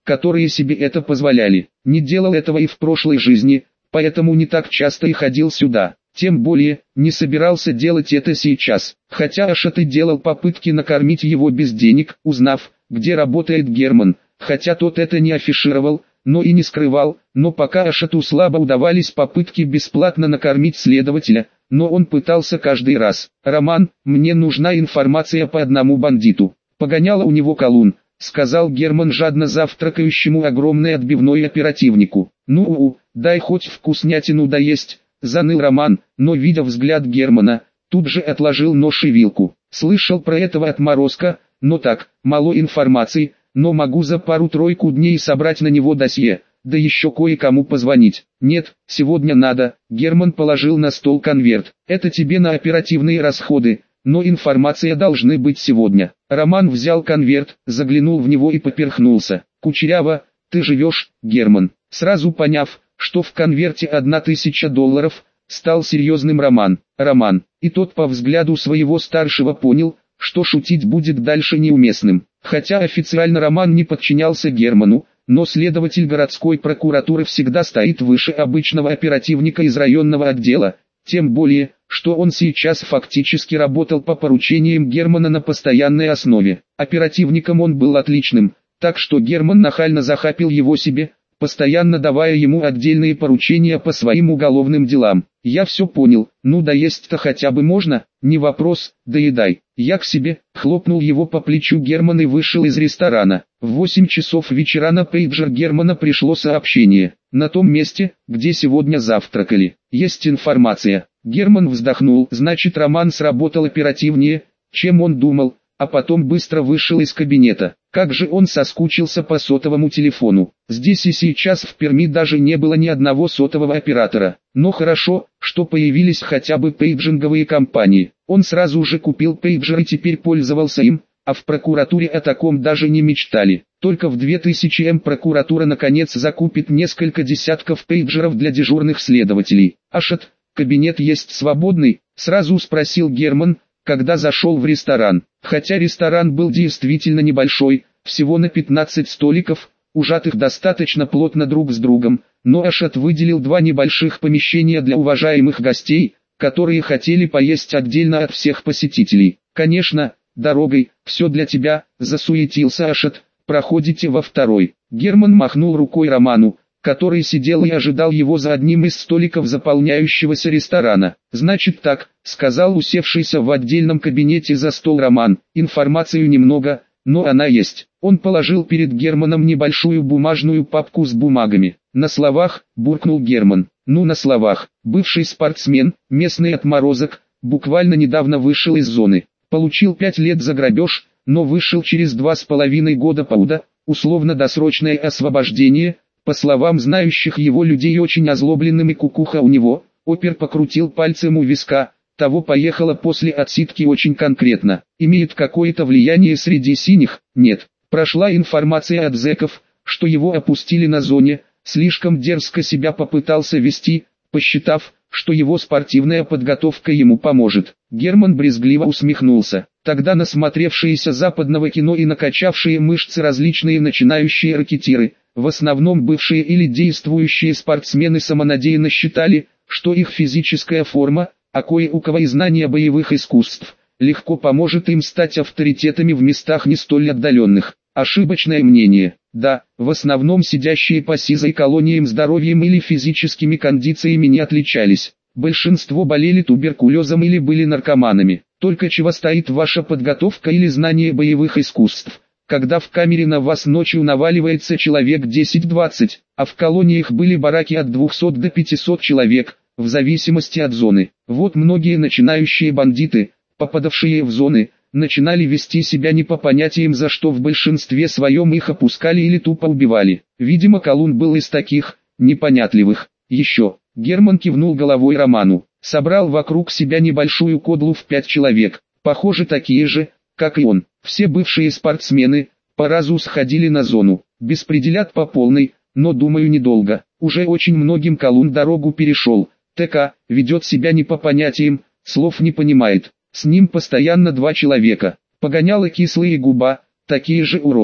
которые себе это позволяли. Не делал этого и в прошлой жизни, поэтому не так часто и ходил сюда. Тем более, не собирался делать это сейчас. Хотя Ашот и делал попытки накормить его без денег, узнав, где работает Герман, хотя тот это не афишировал, но и не скрывал, но пока Ашоту слабо удавались попытки бесплатно накормить следователя, но он пытался каждый раз. «Роман, мне нужна информация по одному бандиту. Погоняла у него колун», — сказал Герман жадно завтракающему огромной отбивной оперативнику. «Ну, дай хоть вкуснятину доесть», — заныл Роман, но, видя взгляд Германа, тут же отложил нож и вилку. «Слышал про этого отморозка, но так, мало информации, но могу за пару-тройку дней собрать на него досье, да еще кое-кому позвонить». «Нет, сегодня надо», — Герман положил на стол конверт. «Это тебе на оперативные расходы, но информация должны быть сегодня». Роман взял конверт, заглянул в него и поперхнулся. «Кучеряво, ты живешь, Герман». Сразу поняв, что в конверте одна тысяча долларов, стал серьезным Роман. Роман. И тот по взгляду своего старшего понял, что шутить будет дальше неуместным. Хотя официально Роман не подчинялся Герману, но следователь городской прокуратуры всегда стоит выше обычного оперативника из районного отдела, тем более, что он сейчас фактически работал по поручениям Германа на постоянной основе. Оперативником он был отличным, так что Герман нахально захапил его себе, постоянно давая ему отдельные поручения по своим уголовным делам. «Я все понял, ну доесть-то хотя бы можно?» «Не вопрос, доедай. Я к себе», — хлопнул его по плечу Герман и вышел из ресторана. В восемь часов вечера на пейджер Германа пришло сообщение. «На том месте, где сегодня завтракали. Есть информация». Герман вздохнул, значит Роман сработал оперативнее, чем он думал, а потом быстро вышел из кабинета. Как же он соскучился по сотовому телефону. Здесь и сейчас в Перми даже не было ни одного сотового оператора. Но хорошо, что появились хотя бы пейджинговые компании. Он сразу же купил пейджер и теперь пользовался им, а в прокуратуре о таком даже не мечтали. Только в две тысячи эм прокуратура наконец закупит несколько десятков пейджеров для дежурных следователей. «Ашот, кабинет есть свободный?» — сразу спросил Герман, когда зашел в ресторан. Хотя ресторан был действительно небольшой, всего на пятнадцать столиков, ужатых достаточно плотно друг с другом, но Ашот выделил два небольших помещения для уважаемых гостей, которые хотели поесть отдельно от всех посетителей. «Конечно, дорогой, все для тебя», — засуетился Ашот. «Проходите во второй». Герман махнул рукой Роману, который сидел и ожидал его за одним из столиков заполняющегося ресторана. «Значит так», — сказал усевшийся в отдельном кабинете за стол Роман, — «информацию немного, но она есть». Он положил перед Германом небольшую бумажную папку с бумагами. «На словах», — буркнул Герман. «Ну на словах. Бывший спортсмен, местный отморозок, буквально недавно вышел из зоны. Получил пять лет за грабеж, но вышел через два с половиной года по УДО, условно-досрочное освобождение». По словам знающих его людей, очень озлобленным и кукуха у него, опер покрутил пальцем у виска, того поехало после отсидки очень конкретно. Имеет какое-то влияние среди синих? Нет. Прошла информация от зэков, что его опустили на зоне, слишком дерзко себя попытался вести, посчитав, что его спортивная подготовка ему поможет. Герман брезгливо усмехнулся. Тогда насмотревшиеся западного кино и накачавшие мышцы различные начинающие ракетиры, в основном бывшие или действующие спортсмены, самонадеянно считали, что их физическая форма, а кое у кого и знания боевых искусств, легко поможет им стать авторитетами в местах не столь отдаленных. Ошибочное мнение. Да, в основном сидящие по сизой колониям здоровьем или физическими кондициями не отличались. Большинство болели туберкулезом или были наркоманами. Только чего стоит ваша подготовка или знание боевых искусств, когда в камере на вас ночью наваливается человек десять-двадцать, а в колониях были бараки от двухсот до пятисот человек, в зависимости от зоны. Вот многие начинающие бандиты, попадавшие в зоны, начинали вести себя не по понятиям, за что в большинстве своем их опускали или тупо убивали. Видимо, колун был из таких, непонятливых. Еще, Герман кивнул головой Роману, собрал вокруг себя небольшую кодлу в пять человек, похоже такие же, как и он. Все бывшие спортсмены, по разу сходили на зону, беспределят по полной, но думаю недолго. Уже очень многим колун дорогу перешел, ТК, ведет себя не по понятиям, слов не понимает. С ним постоянно два человека, погоняла кислые губа, такие же уроды.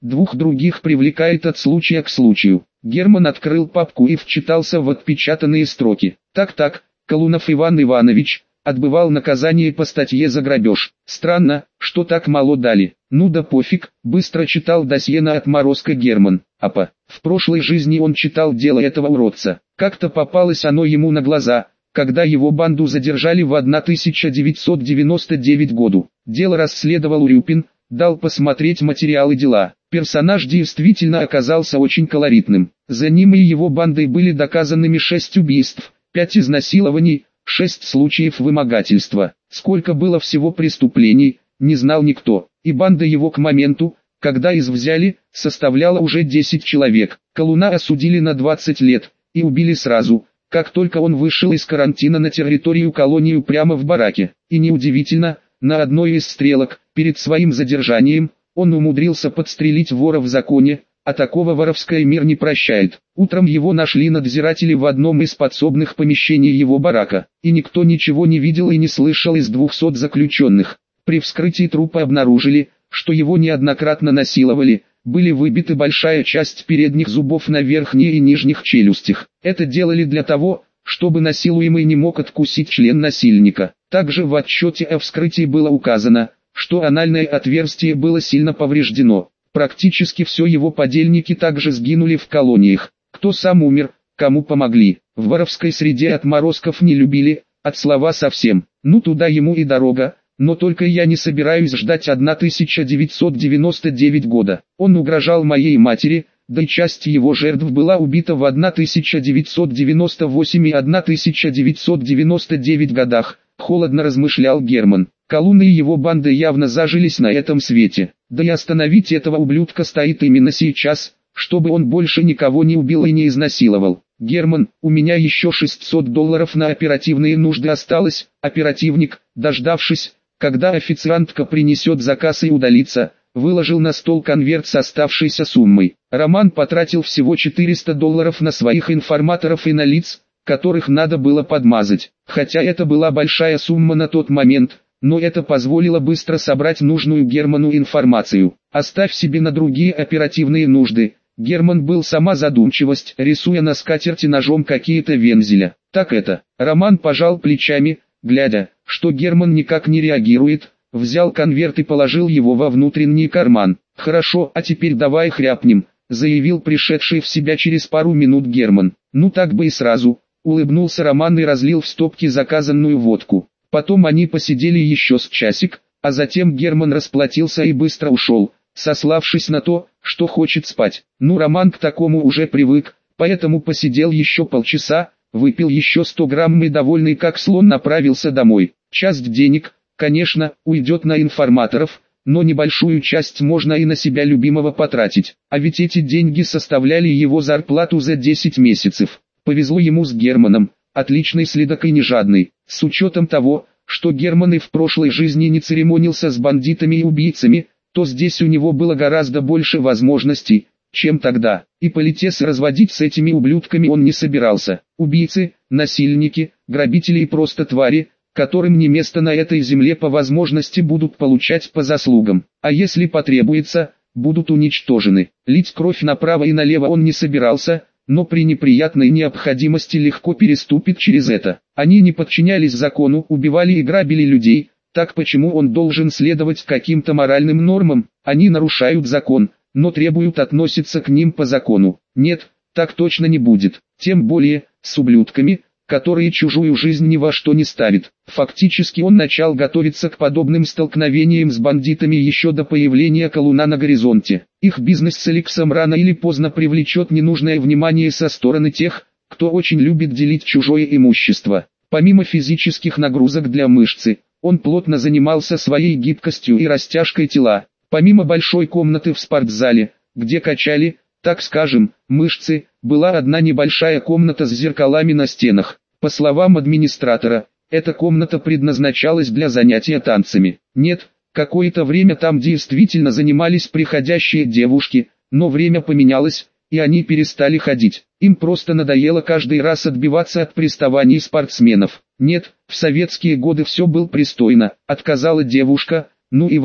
двух других привлекает от случая к случаю. Герман открыл папку и вчитался в отпечатанные строки. Так-так, Колунов Иван Иванович отбывал наказание по статье за грабеж. Странно, что так мало дали. Ну да пофиг, быстро читал досье на отморозка Герман. Апа, в прошлой жизни он читал дело этого уродца. Как-то попалось оно ему на глаза, когда его банду задержали в тысяча девятьсот девяносто девятом году. Дело расследовал Урюпин, дал посмотреть материалы дела. Персонаж действительно оказался очень колоритным. За ним и его бандой были доказанными шесть убийств, пять изнасилований, шесть случаев вымогательства. Сколько было всего преступлений, не знал никто, и банда его к моменту, когда изъяли, составляла уже десять человек. Колуна осудили на двадцать лет, и убили сразу, как только он вышел из карантина на территорию колонии прямо в бараке. И неудивительно, на одной из стрелок, перед своим задержанием, он умудрился подстрелить вора в законе, а такого воровской мир не прощает. Утром его нашли надзиратели в одном из подсобных помещений его барака, и никто ничего не видел и не слышал из двухсот заключенных. При вскрытии трупа обнаружили, что его неоднократно насиловали, были выбиты большая часть передних зубов на верхней и нижних челюстях. Это делали для того, чтобы насилуемый не мог откусить член насильника. Также в отчете о вскрытии было указано, что анальное отверстие было сильно повреждено. Практически все его подельники также сгинули в колониях. Кто сам умер, кому помогли. В воровской среде отморозков не любили, от слова совсем. Ну туда ему и дорога, но только я не собираюсь ждать тысяча девятьсот девяносто девятого года. Он угрожал моей матери, да и часть его жертв была убита в тысяча девятьсот девяносто восьмом и тысяча девятьсот девяносто девятом годах, холодно размышлял Герман. Колунна и его банда явно зажились на этом свете. Да и остановить этого ублюдка стоит именно сейчас, чтобы он больше никого не убил и не изнасиловал. Герман, у меня еще шестьсот долларов на оперативные нужды осталось. Оперативник, дождавшись, когда официантка принесет заказ и удалится, выложил на стол конверт с оставшейся суммой. Роман потратил всего четыреста долларов на своих информаторов и на лиц, которых надо было подмазать. Хотя это была большая сумма на тот момент, но это позволило быстро собрать нужную Герману информацию. Оставь себе на другие оперативные нужды. Герман был сама задумчивость, рисуя на скатерти ножом какие-то вензеля. Так это. Роман пожал плечами, глядя, что Герман никак не реагирует, взял конверт и положил его во внутренний карман. «Хорошо, а теперь давай хряпнем», — заявил пришедший в себя через пару минут Герман. «Ну так бы и сразу», — улыбнулся Роман и разлил в стопки заказанную водку. Потом они посидели еще с часик, а затем Герман расплатился и быстро ушел, сославшись на то, что хочет спать. Ну Роман к такому уже привык, поэтому посидел еще полчаса, выпил еще сто грамм и довольный как слон направился домой. Часть денег, конечно, уйдет на информаторов, но небольшую часть можно и на себя любимого потратить. А ведь эти деньги составляли его зарплату за десять месяцев. Повезло ему с Германом. Отличный следак и не жадный, с учетом того, что Герман и в прошлой жизни не церемонился с бандитами и убийцами, то здесь у него было гораздо больше возможностей, чем тогда, и политес разводить с этими ублюдками он не собирался. Убийцы, насильники, грабители и просто твари, которым не место на этой земле по возможности будут получать по заслугам, а если потребуется, будут уничтожены. Лить кровь направо и налево он не собирался, но при неприятной необходимости легко переступит через это. Они не подчинялись закону, убивали и грабили людей, так почему он должен следовать каким-то моральным нормам? Они нарушают закон, но требуют относиться к ним по закону. Нет, так точно не будет, тем более, с ублюдками, которые чужую жизнь ни во что не ставят. Фактически он начал готовиться к подобным столкновениям с бандитами еще до появления Колуна на горизонте. Их бизнес с Эликсом рано или поздно привлечет ненужное внимание со стороны тех, кто очень любит делить чужое имущество. Помимо физических нагрузок для мышцы, он плотно занимался своей гибкостью и растяжкой тела. Помимо большой комнаты в спортзале, где качали, так скажем, мышцы, была одна небольшая комната с зеркалами на стенах. По словам администратора, эта комната предназначалась для занятия танцами. Нет, какое-то время там действительно занимались приходящие девушки, но время поменялось, и они перестали ходить. Им просто надоело каждый раз отбиваться от приставаний спортсменов. Нет, в советские годы все было пристойно, отказала девушка, ну и вали,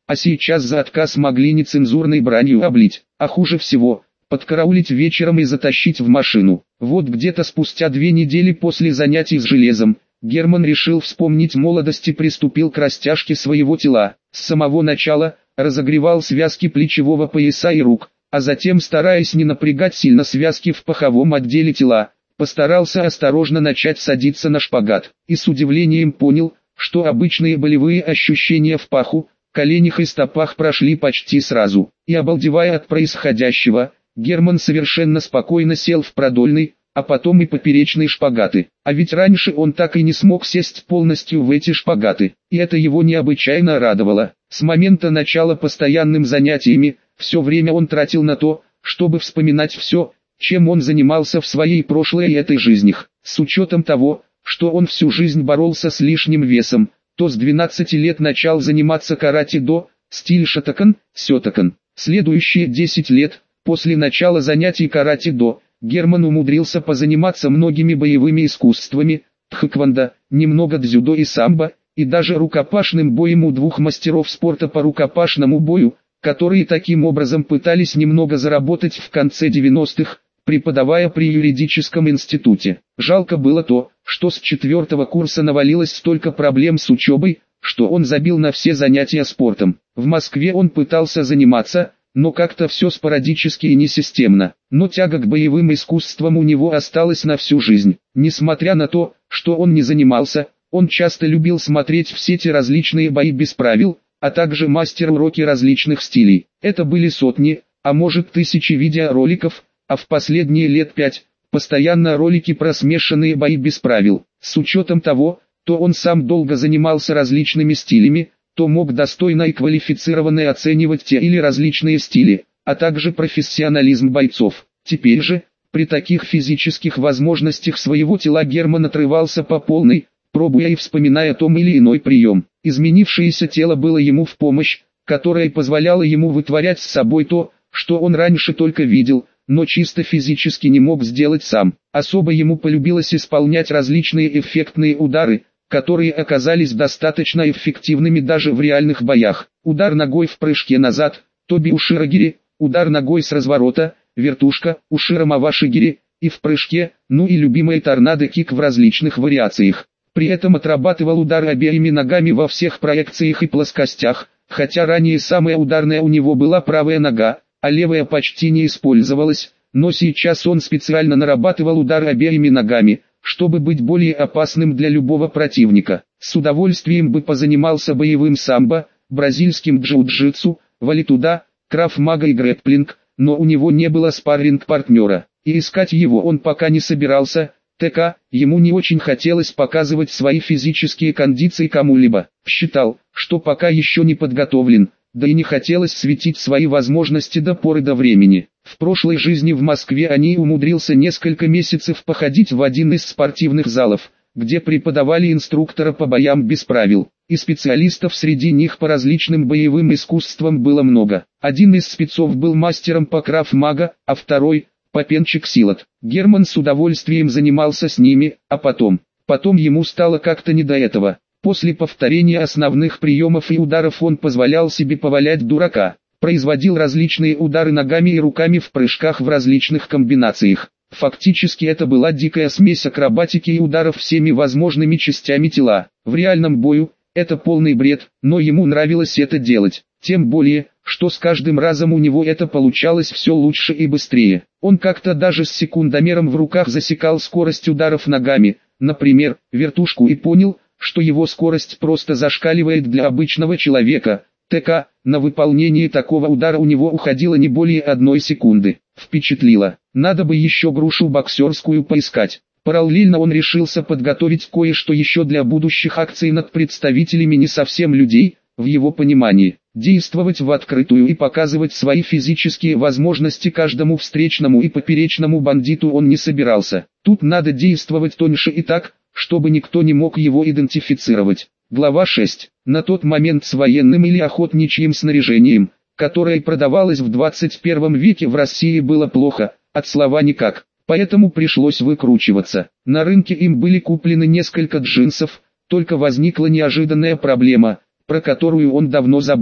а сейчас за отказ могли нецензурной бранью облить, а хуже всего, подкараулить вечером и затащить в машину. Вот где-то спустя две недели после занятий с железом, Герман решил вспомнить молодость и приступил к растяжке своего тела. С самого начала разогревал связки плечевого пояса и рук, а затем, стараясь не напрягать сильно связки в паховом отделе тела, постарался осторожно начать садиться на шпагат. И с удивлением понял, что обычные болевые ощущения в паху, коленях и стопах прошли почти сразу. И обалдевая от происходящего, Герман совершенно спокойно сел в продольный, а потом и поперечные шпагаты. А ведь раньше он так и не смог сесть полностью в эти шпагаты, и это его необычайно радовало. С момента начала постоянным занятиями, все время он тратил на то, чтобы вспоминать все, чем он занимался в своей прошлой и этой жизнях. С учетом того, что он всю жизнь боролся с лишним весом, то с двенадцати лет начал заниматься карате-до, стиль шотокан, сётокан. Следующие десять лет, после начала занятий карате-до, Герман умудрился позаниматься многими боевыми искусствами, тхэквондо, немного дзюдо и самбо, и даже рукопашным боем у двух мастеров спорта по рукопашному бою, которые таким образом пытались немного заработать в конце девяностых, преподавая при юридическом институте. Жалко было то, что с четвертого курса навалилось столько проблем с учебой, что он забил на все занятия спортом. В Москве он пытался заниматься, но как-то все спорадически и несистемно. Но тяга к боевым искусствам у него осталась на всю жизнь. Несмотря на то, что он не занимался, он часто любил смотреть в сети различные бои без правил, а также мастер-уроки различных стилей. Это были сотни, а может тысячи видеороликов, а в последние лет пять, постоянно ролики про смешанные бои без правил. С учетом того, то он сам долго занимался различными стилями, то мог достойно и квалифицированно оценивать те или различные стили, а также профессионализм бойцов. Теперь же, при таких физических возможностях своего тела Герман отрывался по полной, пробуя и вспоминая том или иной прием. Изменившееся тело было ему в помощь, которая позволяла ему вытворять с собой то, что он раньше только видел, но чисто физически не мог сделать сам. Особо ему полюбилось исполнять различные эффектные удары, которые оказались достаточно эффективными даже в реальных боях. Удар ногой в прыжке назад, тоби уширагири, удар ногой с разворота, вертушка, ушира мавашигири, и в прыжке, ну и любимый торнадо-кик в различных вариациях. При этом отрабатывал удар обеими ногами во всех проекциях и плоскостях, хотя ранее самая ударная у него была правая нога, а левая почти не использовалась, но сейчас он специально нарабатывал удар обеими ногами, чтобы быть более опасным для любого противника. С удовольствием бы позанимался боевым самбо, бразильским джиу-джитсу, валитуда, краф-мага и грэпплинг, но у него не было спарринг-партнера, и искать его он пока не собирался. ТК, ему не очень хотелось показывать свои физические кондиции кому-либо. Считал, что пока еще не подготовлен, да и не хотелось светить свои возможности до поры до времени. В прошлой жизни в Москве они умудрился несколько месяцев походить в один из спортивных залов, где преподавали инструктора по боям без правил, и специалистов среди них по различным боевым искусствам было много. Один из спецов был мастером по краф-мага, а второй – Попенчик Силат. Герман с удовольствием занимался с ними, а потом, потом ему стало как-то не до этого. После повторения основных приемов и ударов он позволял себе повалять дурака, производил различные удары ногами и руками в прыжках в различных комбинациях. Фактически это была дикая смесь акробатики и ударов всеми возможными частями тела. В реальном бою это полный бред, но ему нравилось это делать. Тем более, что с каждым разом у него это получалось все лучше и быстрее. Он как-то даже с секундомером в руках засекал скорость ударов ногами, например, вертушку, и понял, что его скорость просто зашкаливает для обычного человека. ТК, на выполнение такого удара у него уходило не более одной секунды. Впечатлило. Надо бы еще грушу боксерскую поискать. Параллельно он решился подготовить кое-что еще для будущих акций над представителями не совсем людей, в его понимании. Действовать в открытую и показывать свои физические возможности каждому встречному и поперечному бандиту он не собирался. Тут надо действовать тоньше и так, чтобы никто не мог его идентифицировать. Глава шесть. На тот момент с военным или охотничьим снаряжением, которое продавалось в двадцать первом веке в России, было плохо, от слова никак. Поэтому пришлось выкручиваться. На рынке им были куплены несколько джинсов, только возникла неожиданная проблема, про которую он давно забыл.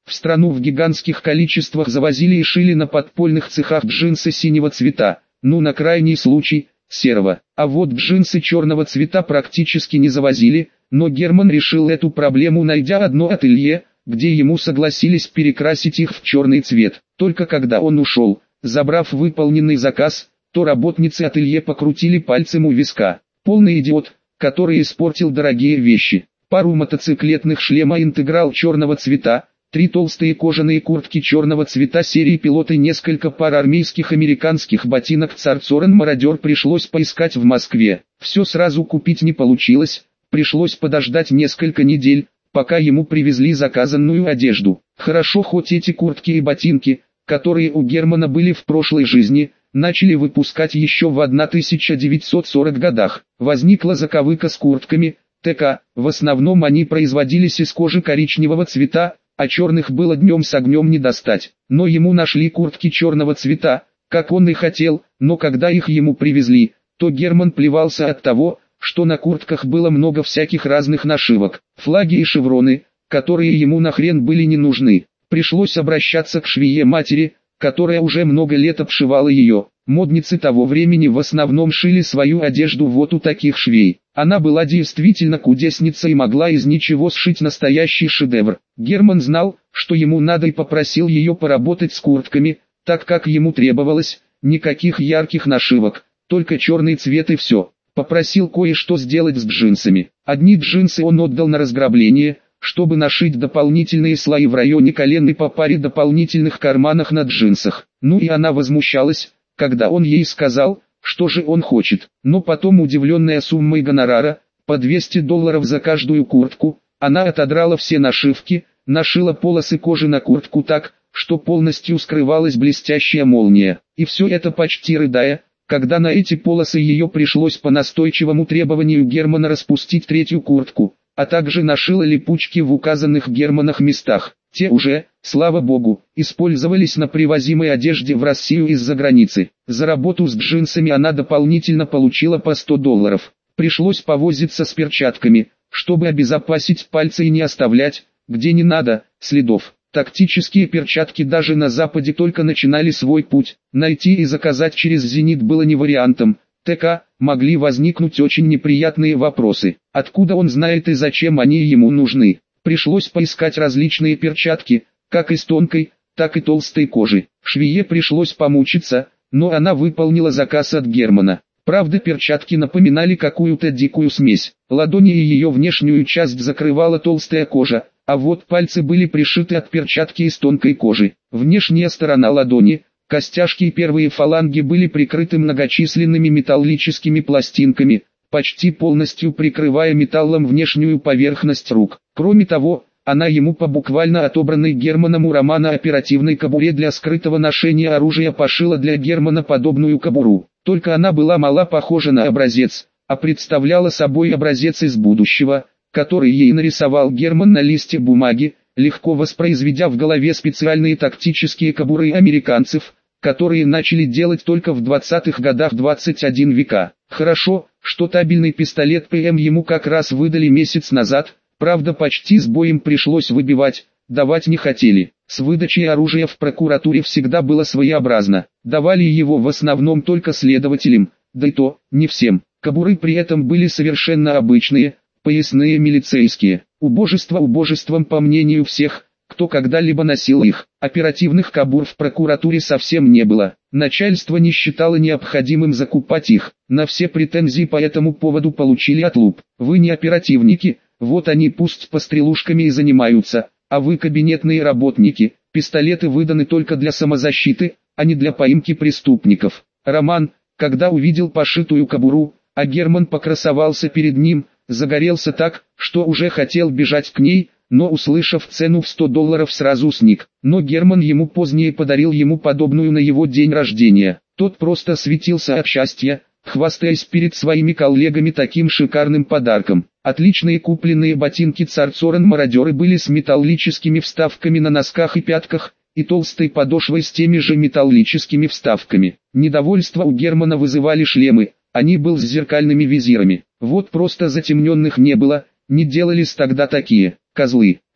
В страну в гигантских количествах завозили и шили на подпольных цехах джинсы синего цвета, ну на крайний случай, серого. А вот джинсы черного цвета практически не завозили, но Герман решил эту проблему, найдя одно ателье, где ему согласились перекрасить их в черный цвет. Только когда он ушел, забрав выполненный заказ, то работницы ателье покрутили пальцем у виска. Полный идиот, который испортил дорогие вещи. Пару мотоциклетных шлема интеграл черного цвета, три толстые кожаные куртки черного цвета серии пилот и несколько пар армейских американских ботинок Царцорен Мародер пришлось поискать в Москве. Все сразу купить не получилось, пришлось подождать несколько недель, пока ему привезли заказанную одежду. Хорошо, хоть эти куртки и ботинки, которые у Германа были в прошлой жизни, начали выпускать еще в тысяча девятьсот сороковых годах. Возникла заковыка с куртками, ТК, в основном они производились из кожи коричневого цвета, а черных было днем с огнем не достать. Но ему нашли куртки черного цвета, как он и хотел, но когда их ему привезли, то Герман плевался от того, что на куртках было много всяких разных нашивок, флаги и шевроны, которые ему нахрен были не нужны. Пришлось обращаться к швее матери, которая уже много лет обшивала ее. Модницы того времени в основном шили свою одежду вот у таких швей. Она была действительно кудесница и могла из ничего сшить настоящий шедевр. Герман знал, что ему надо, и попросил ее поработать с куртками, так как ему требовалось, никаких ярких нашивок, только черный цвет и все. Попросил кое-что сделать с джинсами. Одни джинсы он отдал на разграбление, чтобы нашить дополнительные слои в районе колен и по паре дополнительных карманах на джинсах. Ну и она возмущалась, когда он ей сказал, что же он хочет. Но потом, удивленная суммой гонорара, по двести долларов за каждую куртку, она отодрала все нашивки, нашила полосы кожи на куртку так, что полностью скрывалась блестящая молния. И все это почти рыдая, когда на эти полосы ее пришлось по настойчивому требованию Германа распустить третью куртку, а также нашила липучки в указанных Германах местах. Те уже, слава богу, использовались на привозимой одежде в Россию из-за границы. За работу с джинсами она дополнительно получила по сто долларов. Пришлось повозиться с перчатками, чтобы обезопасить пальцы и не оставлять, где не надо, следов. Тактические перчатки даже на Западе только начинали свой путь. Найти и заказать через «Зенит» было не вариантом. ТК, могли возникнуть очень неприятные вопросы. Откуда он знает и зачем они ему нужны? Пришлось поискать различные перчатки, как из тонкой, так и толстой кожи. Швее пришлось помучиться, но она выполнила заказ от Германа. Правда, перчатки напоминали какую-то дикую смесь. Ладони и ее внешнюю часть закрывала толстая кожа, а вот пальцы были пришиты от перчатки из тонкой кожи. Внешняя сторона ладони, костяшки и первые фаланги были прикрыты многочисленными металлическими пластинками, почти полностью прикрывая металлом внешнюю поверхность рук. Кроме того, она ему по буквально отобранной Германом у Романа оперативной кобуре для скрытого ношения оружия пошила для Германа подобную кобуру. Только она была мало похожа на образец, а представляла собой образец из будущего, который ей нарисовал Герман на листе бумаги, легко воспроизведя в голове специальные тактические кобуры американцев, которые начали делать только в двадцатых годах двадцатого века. Хорошо, что табельный пистолет ПМ ему как раз выдали месяц назад, правда почти с боем пришлось выбивать, давать не хотели. С выдачей оружия в прокуратуре всегда было своеобразно, давали его в основном только следователям, да и то, не всем. Кобуры при этом были совершенно обычные, поясные милицейские. Убожество убожеством по мнению всех, кто когда-либо носил их. Оперативных кобур в прокуратуре совсем не было. Начальство не считало необходимым закупать их. На все претензии по этому поводу получили отлуп. Вы не оперативники, вот они пусть пострелушками и занимаются, а вы кабинетные работники. Пистолеты выданы только для самозащиты, а не для поимки преступников. Роман, когда увидел пошитую кобуру, а Герман покрасовался перед ним, загорелся так, что уже хотел бежать к ней, но услышав цену в сто долларов сразу сник. Но Герман ему позднее подарил ему подобную на его день рождения. Тот просто светился от счастья, хвастаясь перед своими коллегами таким шикарным подарком. Отличные купленные ботинки Царцорен Мародеры были с металлическими вставками на носках и пятках, и толстой подошвой с теми же металлическими вставками. Недовольство у Германа вызывали шлемы, они был с зеркальными визирами. Вот просто затемненных не было, не делались тогда такие, козлы.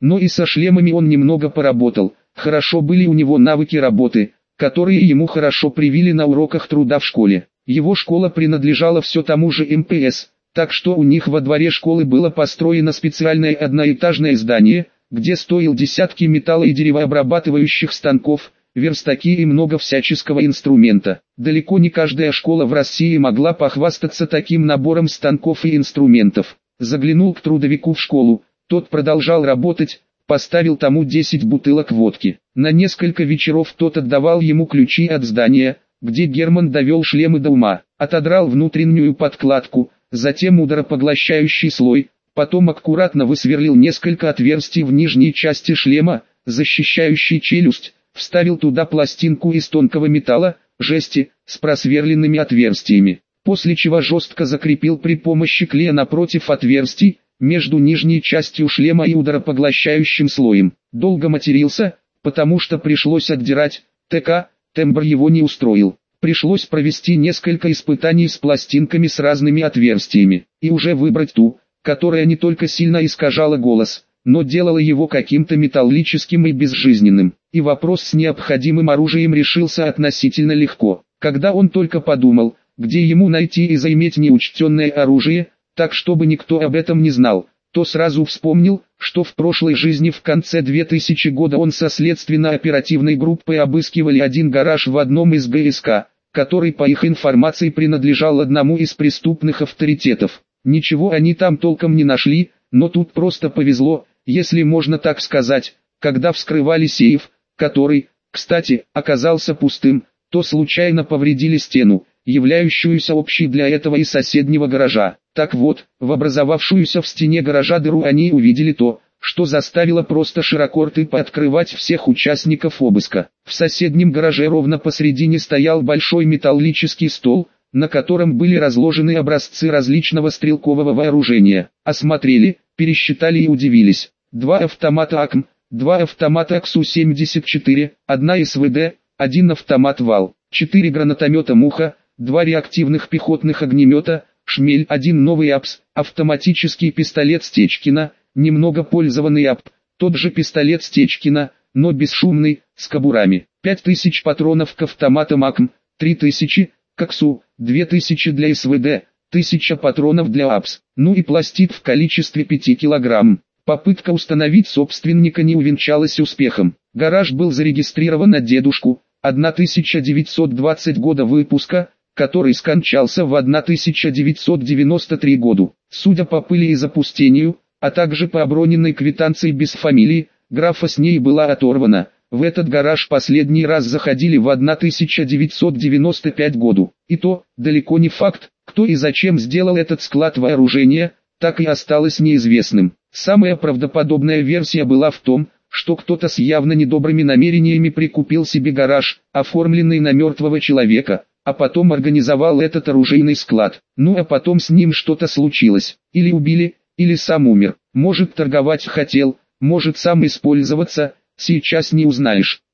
Но и со шлемами он немного поработал, хорошо были у него навыки работы, которые ему хорошо привили на уроках труда в школе. Его школа принадлежала все тому же эм пэ эс, так что у них во дворе школы было построено специальное одноэтажное здание, где стоял десятки металла- и деревообрабатывающих станков, верстаки и много всяческого инструмента. Далеко не каждая школа в России могла похвастаться таким набором станков и инструментов. Заглянул к трудовику в школу, тот продолжал работать, поставил тому десять бутылок водки. На несколько вечеров тот отдавал ему ключи от здания, где Герман довел шлемы до ума, отодрал внутреннюю подкладку, затем ударопоглощающий слой, потом аккуратно высверлил несколько отверстий в нижней части шлема, защищающий челюсть, вставил туда пластинку из тонкого металла, жести, с просверленными отверстиями, после чего жестко закрепил при помощи клея напротив отверстий, между нижней частью шлема и ударопоглощающим слоем. Долго матерился, потому что пришлось отдирать, ТК, тембр его не устроил. Пришлось провести несколько испытаний с пластинками с разными отверстиями, и уже выбрать ту, которая не только сильно искажала голос, но делала его каким-то металлическим и безжизненным. И вопрос с необходимым оружием решился относительно легко. Когда он только подумал, где ему найти и заиметь неучтенное оружие, так чтобы никто об этом не знал, то сразу вспомнил, что в прошлой жизни в конце две тысячи года он со следственно-оперативной группой обыскивали один гараж в одном из гэ эс ка, который по их информации принадлежал одному из преступных авторитетов. Ничего они там толком не нашли, но тут просто повезло, если можно так сказать, когда вскрывали сейф, который, кстати, оказался пустым, то случайно повредили стену, являющуюся общей для этого и соседнего гаража. Так вот, в образовавшуюся в стене гаража дыру они увидели то, что заставило просто широко рты пооткрывать всех участников обыска. В соседнем гараже ровно посредине стоял большой металлический стол, на котором были разложены образцы различного стрелкового вооружения. Осмотрели, пересчитали и удивились. Два автомата АКМ, два автомата икс семьдесят четыре, одна эс вэ дэ, один автомат ВАЛ, четыре гранатомета «Муха», два реактивных пехотных огнемета, «Шмель», один новый АПС, автоматический пистолет Стечкина, немного пользованный АП, тот же пистолет Стечкина, но бесшумный, с кобурами, пять тысяч патронов к автоматам АКМ, три тысячи, к иксу, две тысячи для эс вэ дэ, тысяча патронов для АПС, ну и пластид в количестве пяти килограмм. Попытка установить собственника не увенчалась успехом. Гараж был зарегистрирован на дедушку, тысяча девятьсот двадцатого года выпуска, который скончался в тысяча девятьсот девяносто третьем году. Судя по пыли и запустению, а также по оброненной квитанции без фамилии, графа с ней была оторвана. В этот гараж последний раз заходили в тысяча девятьсот девяносто пятом году. И то, далеко не факт, кто и зачем сделал этот склад вооружения, так и осталось неизвестным. Самая правдоподобная версия была в том, что кто-то с явно недобрыми намерениями прикупил себе гараж, оформленный на мертвого человека, а потом организовал этот оружейный склад. Ну а потом с ним что-то случилось. Или убили, или сам умер. Может, торговать хотел, может, сам использоваться, сейчас не узнаешь.